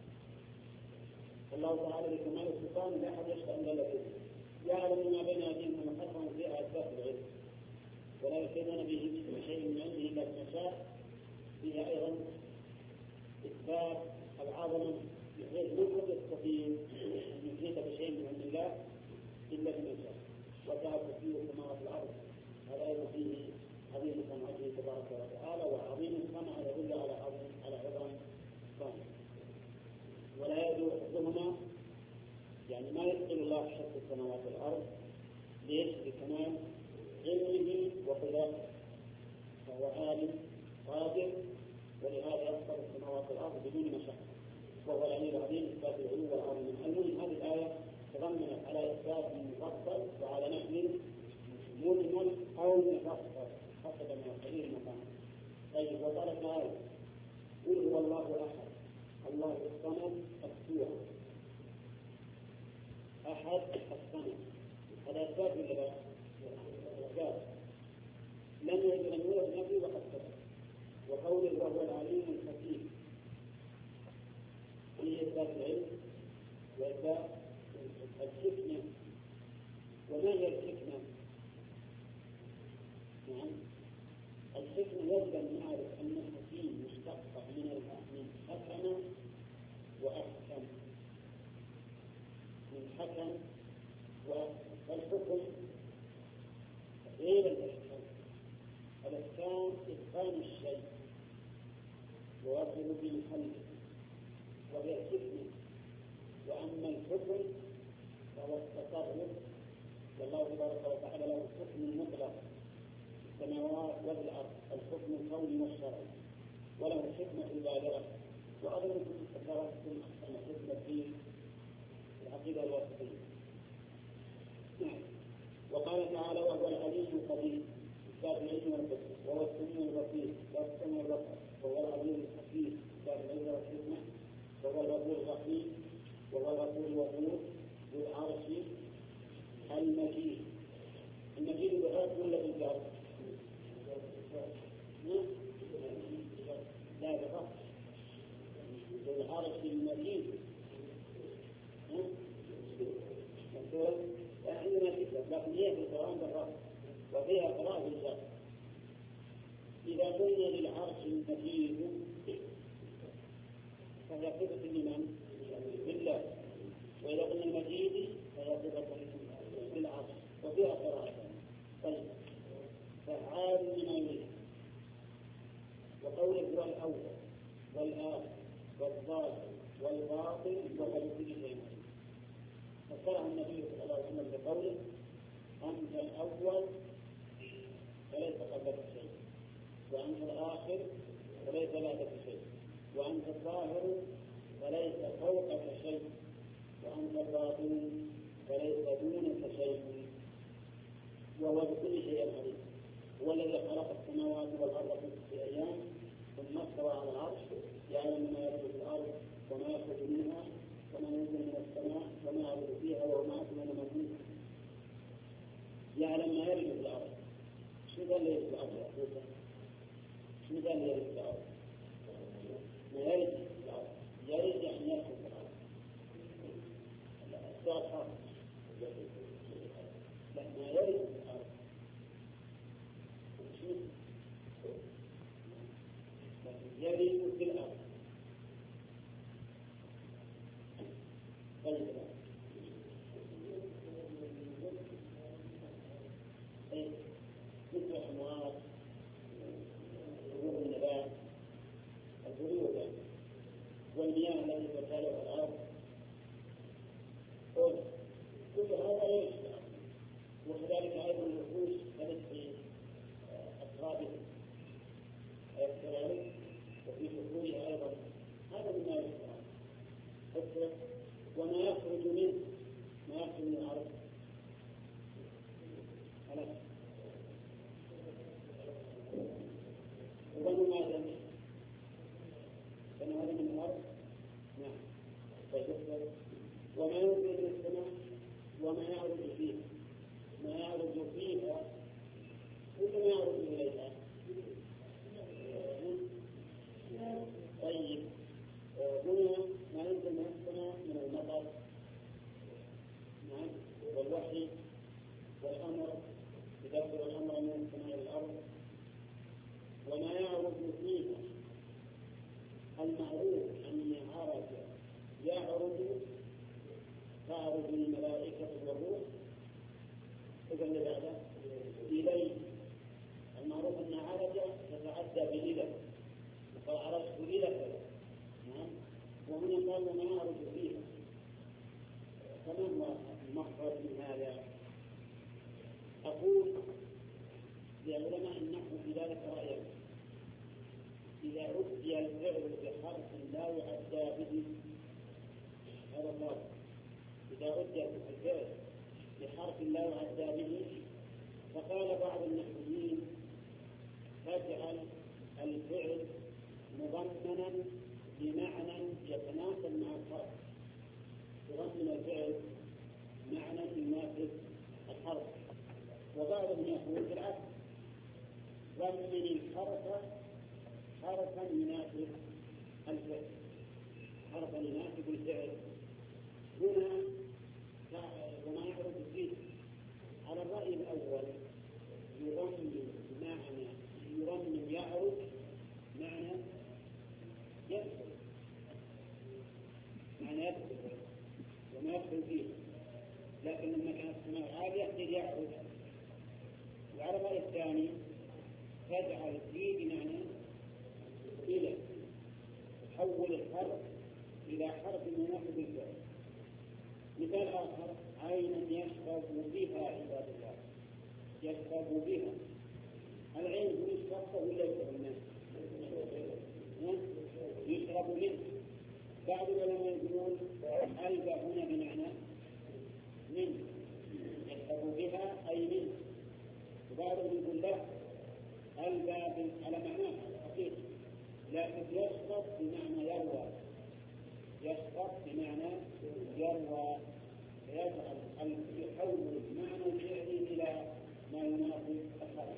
A: الله تعالى بكمال السلطان لا أحد يشفع إلا بإذنه، يعلم ما بين أيديهم وخلفهم في أسباب العلم، ولا يفيدون به شيء من علمه إلا بما شاء. فيها أيضا إثبات العظمة بحيث لا يستطيع أن يحيط بشيء من علم الله إلا بما شاء. وتعالى كرسيه السماوات والأرض، هذا أيضا فيه عظيم صنعته تبارك وتعالى، وعظيم الصنع يدل على عظم صنع. ولا يدعو حفظهما، يعني ما يدخل الله في حفظ السماوات والأرض. ليش؟ بكمال علمه وقدرته، فهو عالم قادر، ولهذا يحفظ السماوات والأرض بدون مشقة، وهو العلي العظيم إثبات العلو والعظيم. المهم هذه الآية تضمنت على إثبات مفصل وعلى نحو مجمل وقال تعالى قل هو الله أحد الله الصمد الصورة أحد الصمد هذا أسباب ولا لا؟ أسباب لم يجد أن يولد نبي وقد سبق وقوله وهو العليم الحكيم فيه إثبات العلم وإثبات الحكمة. وما هي الحكمة؟ نعم الحكمة يجب أن نعرف أن الحكيم مشتق من حكم وأحكم من حكم والحكم غير الإحكام. الإحكام إتقان الشيء ووصل بمحله وهي الحكمة. وأما الحكم فهو التصرف والله تبارك وتعالى له الحكم المطلق في السماوات والأرض الحكم الكوني والشرعي وله الحكمة البالغة. وأظن كنت ذكرتكم أحسن الحكمة في العقيدة الواسطية. وقال تعالى وهو العلي القدير إثبات العلم والحكمة وهو السميع البصير لا السمع والبصر وهو العليم الحكيم إثبات العلم والحكمة وهو الغفور الرحيم وهو الغفور الودود ذو العرش المجيد. المجيد بالغيب ولا بالجار؟ لا بالغيب. ذو العرش المجيد عندنا فكرة لكن هي في القرآن بالرأس وفيها قراءة بالجار. إذا قلنا للعرش المجيد فهي صفة لمن؟ لله. وإذا قلنا المجيد فهي صفة للعرش وفيها قراءة. طيب فعال لما يريد. وقوله هو الأول والآخر والظاهر والباطن وهو بكل شيء. فسرها النبي صلى الله عليه وسلم بقوله أنت الأول فليس قبلك شيء وأنت الآخر فليس بعدك شيء وأنت الظاهر فليس فوقك شيء وأنت الباطن فليس دونك شيء وهو بكل شيء عليم. هو الذي خلق السماوات والأرض في 6 أيام ثم استوى على العرش يعلم ما يلج في الأرض وما يخرج منها وما ينزل من السماء وما يعرض فيها وما أكل من المسجد يعلم ما يلج في الأرض. شو ذا اللي يلج في الأرض يا أخوته؟ شو ذا اللي يلج في الأرض؟ ما يلج في الأرض يلج يعني يدخل في الأرض. السؤال خاص لا ما يلج في الأرض يلج في الأرض. طيب مثل الأموات ظهور النبات الظهور والمياه التي ترتفع الأرض كل هذا يشبه. وكذلك أيضا الوحوش كانت في أسرابها كذلك وفي شكورها أيضا هذا مما يشبه. وما يخرج منه ما يخرج من الأرض وبنو ماذا؟ بنو هذا من الأرض. نعم. طيب وما ينزل من السماء وما يعرج فيها ما يعرج فيها كل ما يعرج إليها. طيب هنا ما ينزل من السماء من المطر نعم والوحي والأمر يدبر الأمر من السماء والأرض. وما يعرج فيها المعروف أن عرج يعرج تعرج الملائكة والروح إذا لبعض إليه المعروف أن عرج تتعدى بإذن وقال عرجت إلى كذا. نعم. وهنا قال وما يعرج فيها فما هو المخرج من هذا؟ أقول لعلماء النحو في ذلك رأيا إذا عدي الفعل بحرف لا يعدى به هذا الله. إذا عدي الفعل بحرف لا يعدى به فقال بعض النحويين تجعل الفعل مضمنا بمعنى يتناسب مع الحرف، يضمن الفعل معنى يناسب الحرف، وبعضهم يقول بالعكس ضمن الحرف حرفا يناسب الفعل، حرفا يناسب الفعل. هنا وما يعرف فيه على الرأي الأول يضمن يعرف معنى يدخل وما يدخل فيه، لكن لما كانت السماء عالية يحتاج يعرف. وعلى الرأي الثاني تجعل فيه بمعنى إلى، تحول الحرف إلى حرف يناسب الفعل. مثال آخر عينا يشرب بها عباد الله، يشرب بها. العين هو يشرب ولا يشرب الناس؟ يشرب منه. بعض العلماء يقولون ألبى هنا بمعنى من، يشرب بها أي من. وبعضهم يقول لا، ألبى على معناه الحقيقي، لكن يشرب بمعنى يروى، يشرب بمعنى يروى، يحول معنى الفعل إلى ما يناسب الحرف.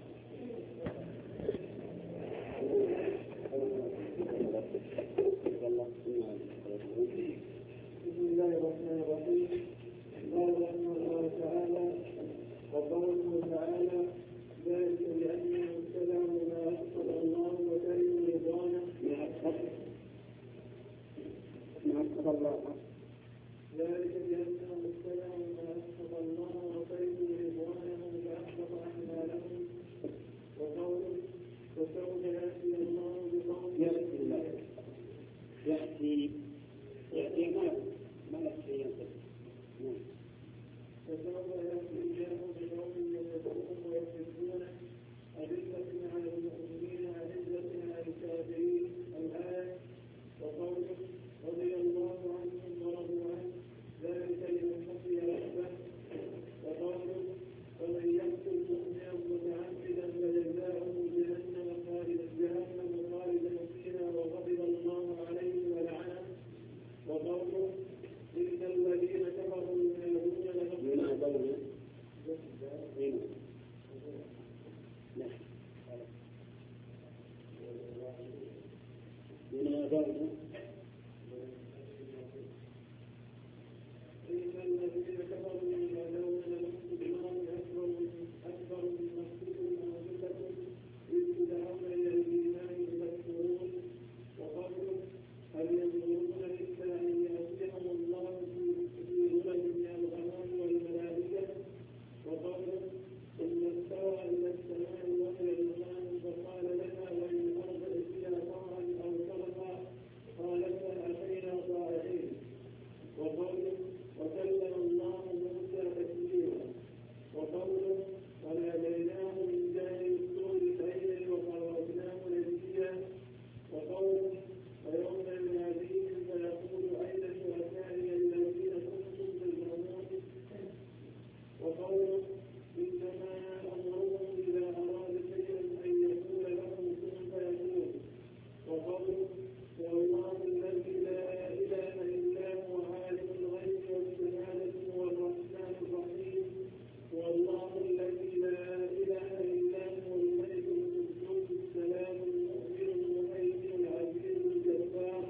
C: بسم الله الرحمن الرحيم. قال رحمه الله تعالى: وقوله تعالى: ذلك بأنه السلام ما أسقط الله وكرم رضوانه ذلك بأنه السلام ما أسقط الله وكرم رضوانه فأحبط أعمالهم. وقوله: فسوف يأتي الله بقوم
A: يأتي ما يأتي
C: فسوف يأتي الله بقوم يتقون ويحبونه أذلة على المؤمنين أعزة على الكافرين. الآية. وقوله: رضي الله عنهم ورضوا عنه ذلك لمن خشي ربه. وقوله: ومن يقتل مؤمنا متعمدا فجزاؤه جهنم خالدا فيها وغضب الله عليه ولعنه. وقوله: إن الذين كفروا ينادون لهم بالنار أكبر من مقتكم وأنفسكم إذ تدعون إلى الإيمان تكفرون. وقوله: هل ينظرون إلا أن يأتيهم الله في ظلل من الغمام والملائكة. وقوله: ثم استوى إلى السماء وهي دخان فقال لها وللأرض ائتيا طوعا أو كرها قالتا أتينا طائعين. وقوله: وكلم الله موسى تكليما. وقوله: وناديناه من جانب الطور الأيمن وقربناه نجيا. وقوله: ويوم يناديهم فيقول أين شركائي الذين كنتم تزعمون. وقوله: إنما أمرهم إذا أراد شيئا أن يقول له كن فيكون. وقوله: هو الله الذي لا إله إلا هو عالم الغيب والشهادة هو الرحمن الرحيم. هو الله الذي لا إله إلا هو الملك القدوس السلام المؤمن المهيمن العزيز الجبار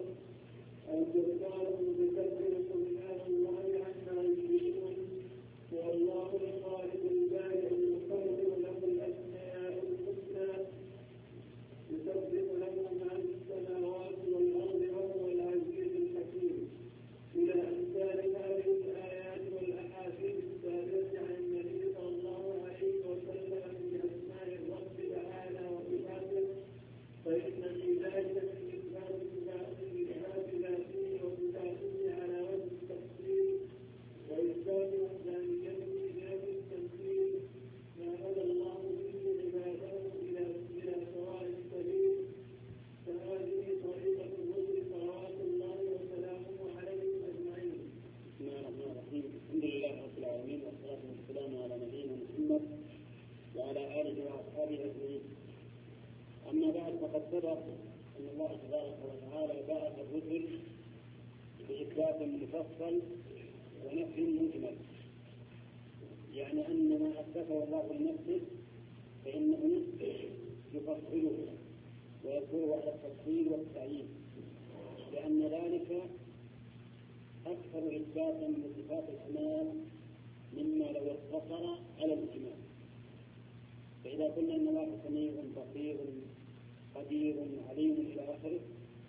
C: المتكبر سبحان الله عما يشركون. هو الله الخالق البارئ المصور له الأسماء الحسنى يسبح له ما في السماوات والأرض وهو العزيز الحكيم. إلى أمثال هذه الآيات والأحاديث الثابتة عن النبي صلى الله عليه وسلم في أسماء الرب تعالى وصفاته، فإن في ذلك من إثبات ذاته وصفاته على وجه التفصيل وإثبات وحدانيته بهذا التمثيل ما هدى الله به عباده إلى سواء السبيل. فهذه طريقة الرسل صلوات الله وسلامه عليهم أجمعين.
A: بسم الله الرحمن الرحيم. الحمد لله رب العالمين والصلاة والسلام على نبينا محمد وعلى آله وأصحابه أجمعين. أما بعد فقد سبق أن الله تبارك وتعالى بعث الرسل بإثبات مفصل ونفي مجمل، يعني أن ما أثبته الله لنفسه فإنه يفصله ويذكره على التفصيل والتعيين، لأن ذلك أكثر إثباتا لصفات الكمال مما لو اقتصر على الإجمال. فإذا قلنا أن الله سميع بصير قدير عليم إلى آخره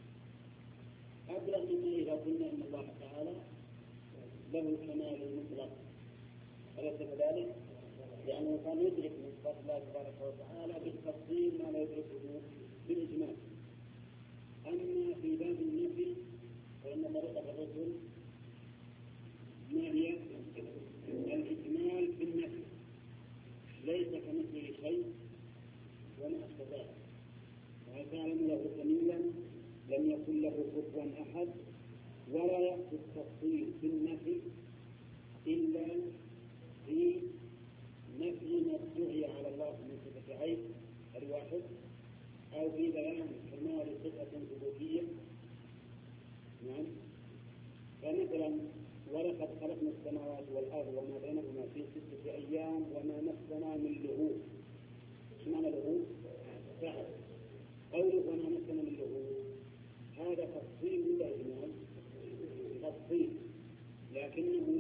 A: أبلغ مما إذا قلنا أن الله تعالى له الكمال المطلق، أليس كذلك؟ لأنه كان يدرك من صفات الله تبارك وتعالى بالتفصيل ما لا يدركه بالإجمال. أما في باب النفي فإن طريقة الرسل ما هي؟ الإجمال بالنفي، ليس كمثله شيء وما أشبه ذلك، وكان له سميا لم يكن له كفوا أحد، ولا يأتي التفصيل في النفي إلا في نفي ما ادعي على الله من صفة عيب الواحد، أو في بيان كمال صفة ثبوتية. نعم. فمثلا ولقد خلقنا السماوات والأرض وما بينهما في 6 أيام وما مسنا من لغوب. ايش معنى لغوب؟ فعل. قوله وما مسنا من لغوب هذا تفصيل ولا إجمال؟ تفصيل، لكنه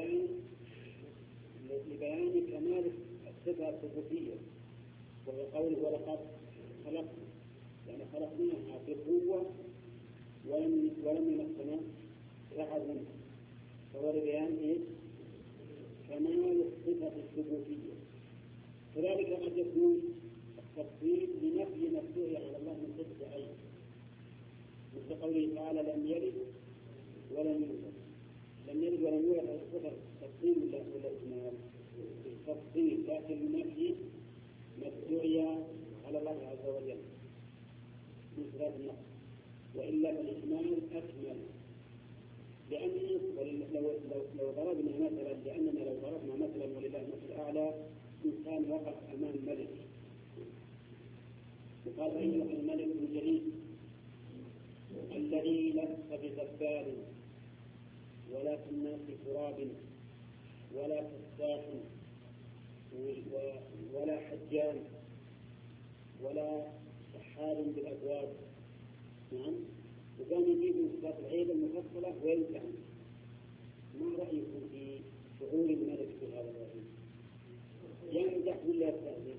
A: لبيان كمال الصفة الثبوتية، وهو قوله ولقد خلقنا، يعني خلقناها بقوة ولم يمسنا لحظ، فهو لبيان إيه؟ كمال الصفة الثبوتية. كذلك قد يكون التفصيل لنفي مفتوح على الله من صفة عين، مثل قوله تعالى لم يلد ولم يولد. لم يلد ولم يولد هذا صفة تفصيل ولا إجمال؟ تفصيل، لكن النفي مفتوح على الله عز وجل من صفات النقص، وإلا فالإجمال أكمل. لأن لو ضربنا مثلا، لأننا لو ضربنا مثلا ولله المثل الأعلى، إنسان وقف أمام ملك وقال أيها الملك الجليل الذي لست بجبار ولا في الناس تراب ولا فساح ولا حجان ولا سحاب بالأبواب. نعم. وكان يجيب من صفات العيب المفصلة ويمتحن. ما رأيكم في شعور الملك في هذا الوحيد؟ يمدح ولا يستهزئ؟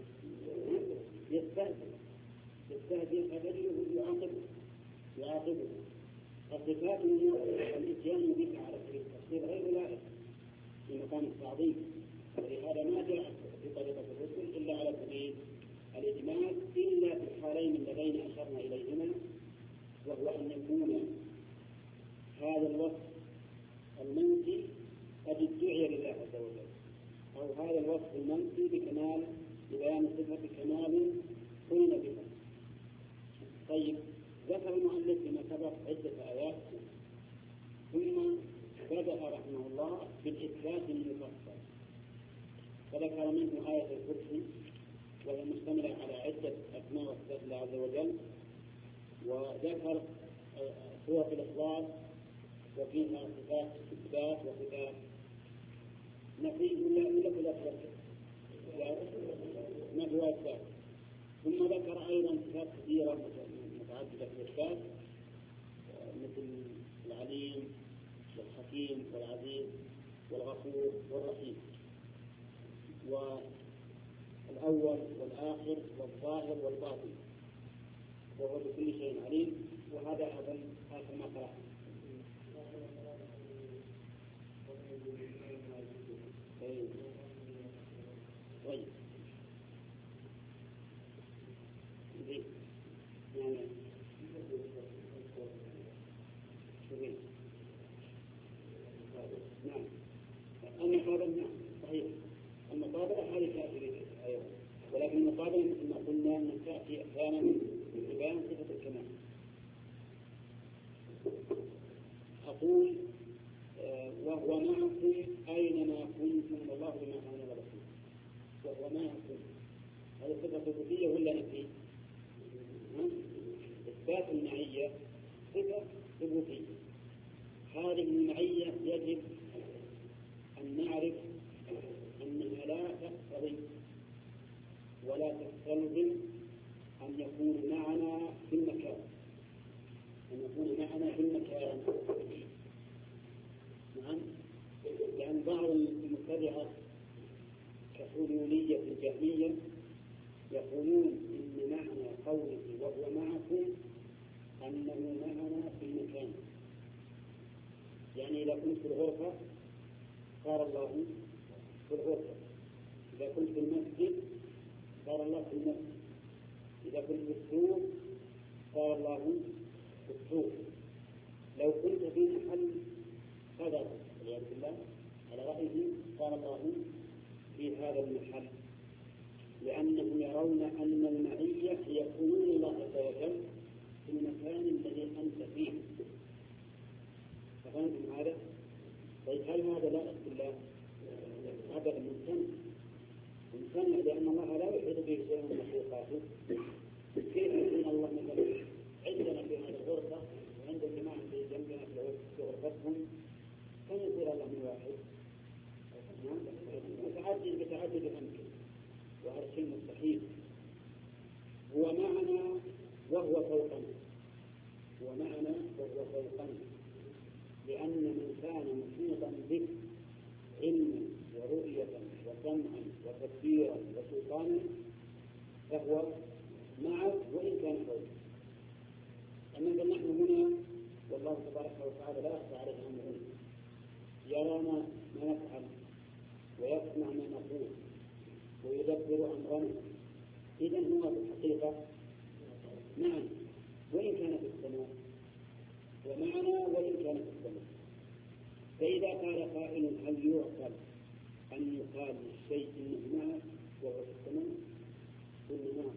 A: يستهزئ فبدله يعاقبه. الصفات الإتيان بها على سبيل التفصيل غير لائق في مقام التعظيم، ولهذا ما جاء في طريقة الرسل إلا على سبيل الإجمال، إلا في الحالين اللذين أشرنا إليهما، وهو أن يكون هذا الوصف المنفي قد ادعي لله عز وجل، أو هذا الوصف المنفي بكمال لبيان صفة كمال قلن بها. طيب، ذكر المؤلف فيما سبق عدة آيات، ثم بدأ رحمه الله بالإثبات المفصل، فذكر منه آية الكرسي وهي مشتملة على عدة أسماء وصفات الله عز وجل، وذكر سورة الإخلاص وفيها صفات إثبات وصفات نفي ولا نفي وإثبات. ثم ذكر أيضا صفات كثيرة متعددة في الإثبات، مثل العليم والحكيم والعزيز والغفور والرحيم، والأول والآخر والظاهر والباطن، وهو بكل شيء عليم. وهذا أظن آخر ما قرأنا. طيب، يعني نعم، المقابل نعم صحيح، المقابلة هذه كافية أيضا، ولكن المقابلة مثل ما قلنا أن تأتي أحيانا ببيان صفة الكمال. أقول وهو معكم أينما كنتم والله بما تعملون بصير. وهو معكم، هذه صفة ثبوتية ولا نفي؟ ثبوتية. هذه المعية يجب أن نعرف أنها لا تقتضي ولا تستلزم أن يكون معنا في المكان، نعم. لأن بعض المبتدعة كحلولية الجهمية يقولون إن معنى قوله وهو معكم أنه معنا في المكان، يعني إذا كنت في الغرفة صار الله في الغرفة، إذا كنت في المسجد صار الله في المسجد، إذا كنت في السوق صار الله في السوق. لو كنت في محل قدر والعياذ بالله على رأيه صار الله في هذا المحل، لأنهم يرون أن المعية هي حلول الله عز وجل في المكان الذي أنت فيه. فهمتم هذا؟ طيب هل هذا لا بالله؟ هذا ممتنع لأن الله لا يحيط به شيء من مخلوقاته. كيف يكون الله مثلا عندنا في هذه الغرفة وعند الجماعة في جنبنا في غرفتهم كم يصير الله من واحد؟ بتعدد أمكن، وهذا شيء مستحيل. هو معنا وهو فوقنا، لأن من كان محيطا به علما ورؤية وسمعا وتدبيرا وسلطانا فهو معه وإن كان فوقه. أما نحن هنا والله تبارك وتعالى لا يخفى عليه أمره، يرانا ما نفعل ويسمع ما نقول ويدبر أمرنا. إذن هو في الحقيقة معنا وإن كان في السماء، ومعنا وإن كان في السماء. فإذا قال قائل هل يعقل أن يقال للشيء إنه معه وهو في السماء؟ قلنا نعم،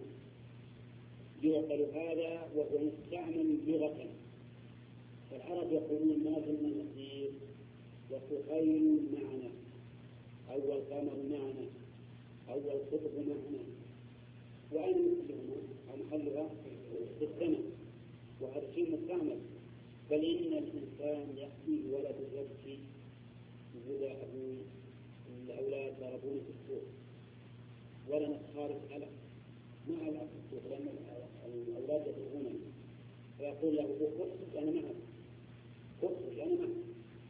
A: يعقل هذا وهو مستعمل لغة. فالعرب يقولون ما زلنا نسير وسحيل معنا، أو القمر معنا، أو القطب معنا. وأين مثلهما أو محلها؟ في السماء، وهذا شيء مستعمل. بل إن الإنسان يأتي ولد يبكي يقول يا أبوي الأولاد ضربوني في السوق ولا نتخارج على ما ألعب في السوق لأن الأولاد يضربونني، فيقول له اخرج أنا معك، اخرج أنا معك،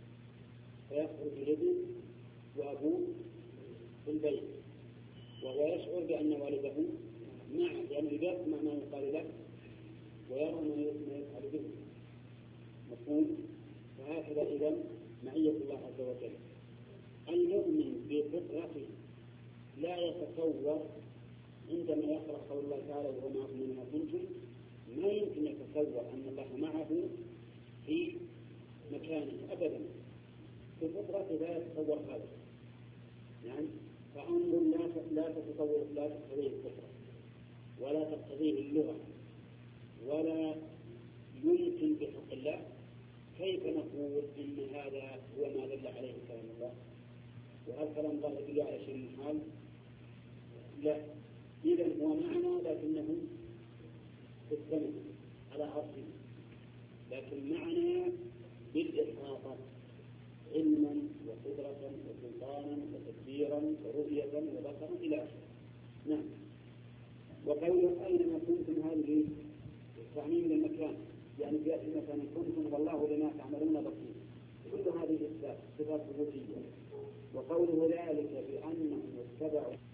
A: فيخرج الابن وأبوه في البيت وهو يشعر بأن والده معه، لأنه يسمع ما يقال له ويرى ما يفعل به. مفهوم؟ فهكذا إذا معية الله عز وجل. المؤمن بفطرته لا يتصور عندما يقرأ قول الله تعالى وهو معكم أينما كنتم، ما يمكن يتصور أن الله معه في مكانه أبدا. بفطرته لا يتصور هذا، يعني فأمر لا تقتضيه الفطرة ولا تقتضيه اللغة ولا يمكن بحق الله. كيف نقول إن هذا هو ما دل عليه كلام الله؟ وهل كلام الله يدل على شيء محال؟ لا. إذن هو معنا لكنه في السماء على عرشه، لكن معنا بالإحاطة علما وقدرة وسلطانا وتدبيرا ورؤية وبصرا إلى آخره. نعم. وقوله أينما كنتم هذه تعميم للمكان، يعني في أي مكان كنتم والله بما تعملون بصير. كل هذه الصفات ثبوتية. وقوله ذلك بأنهم اتبعوا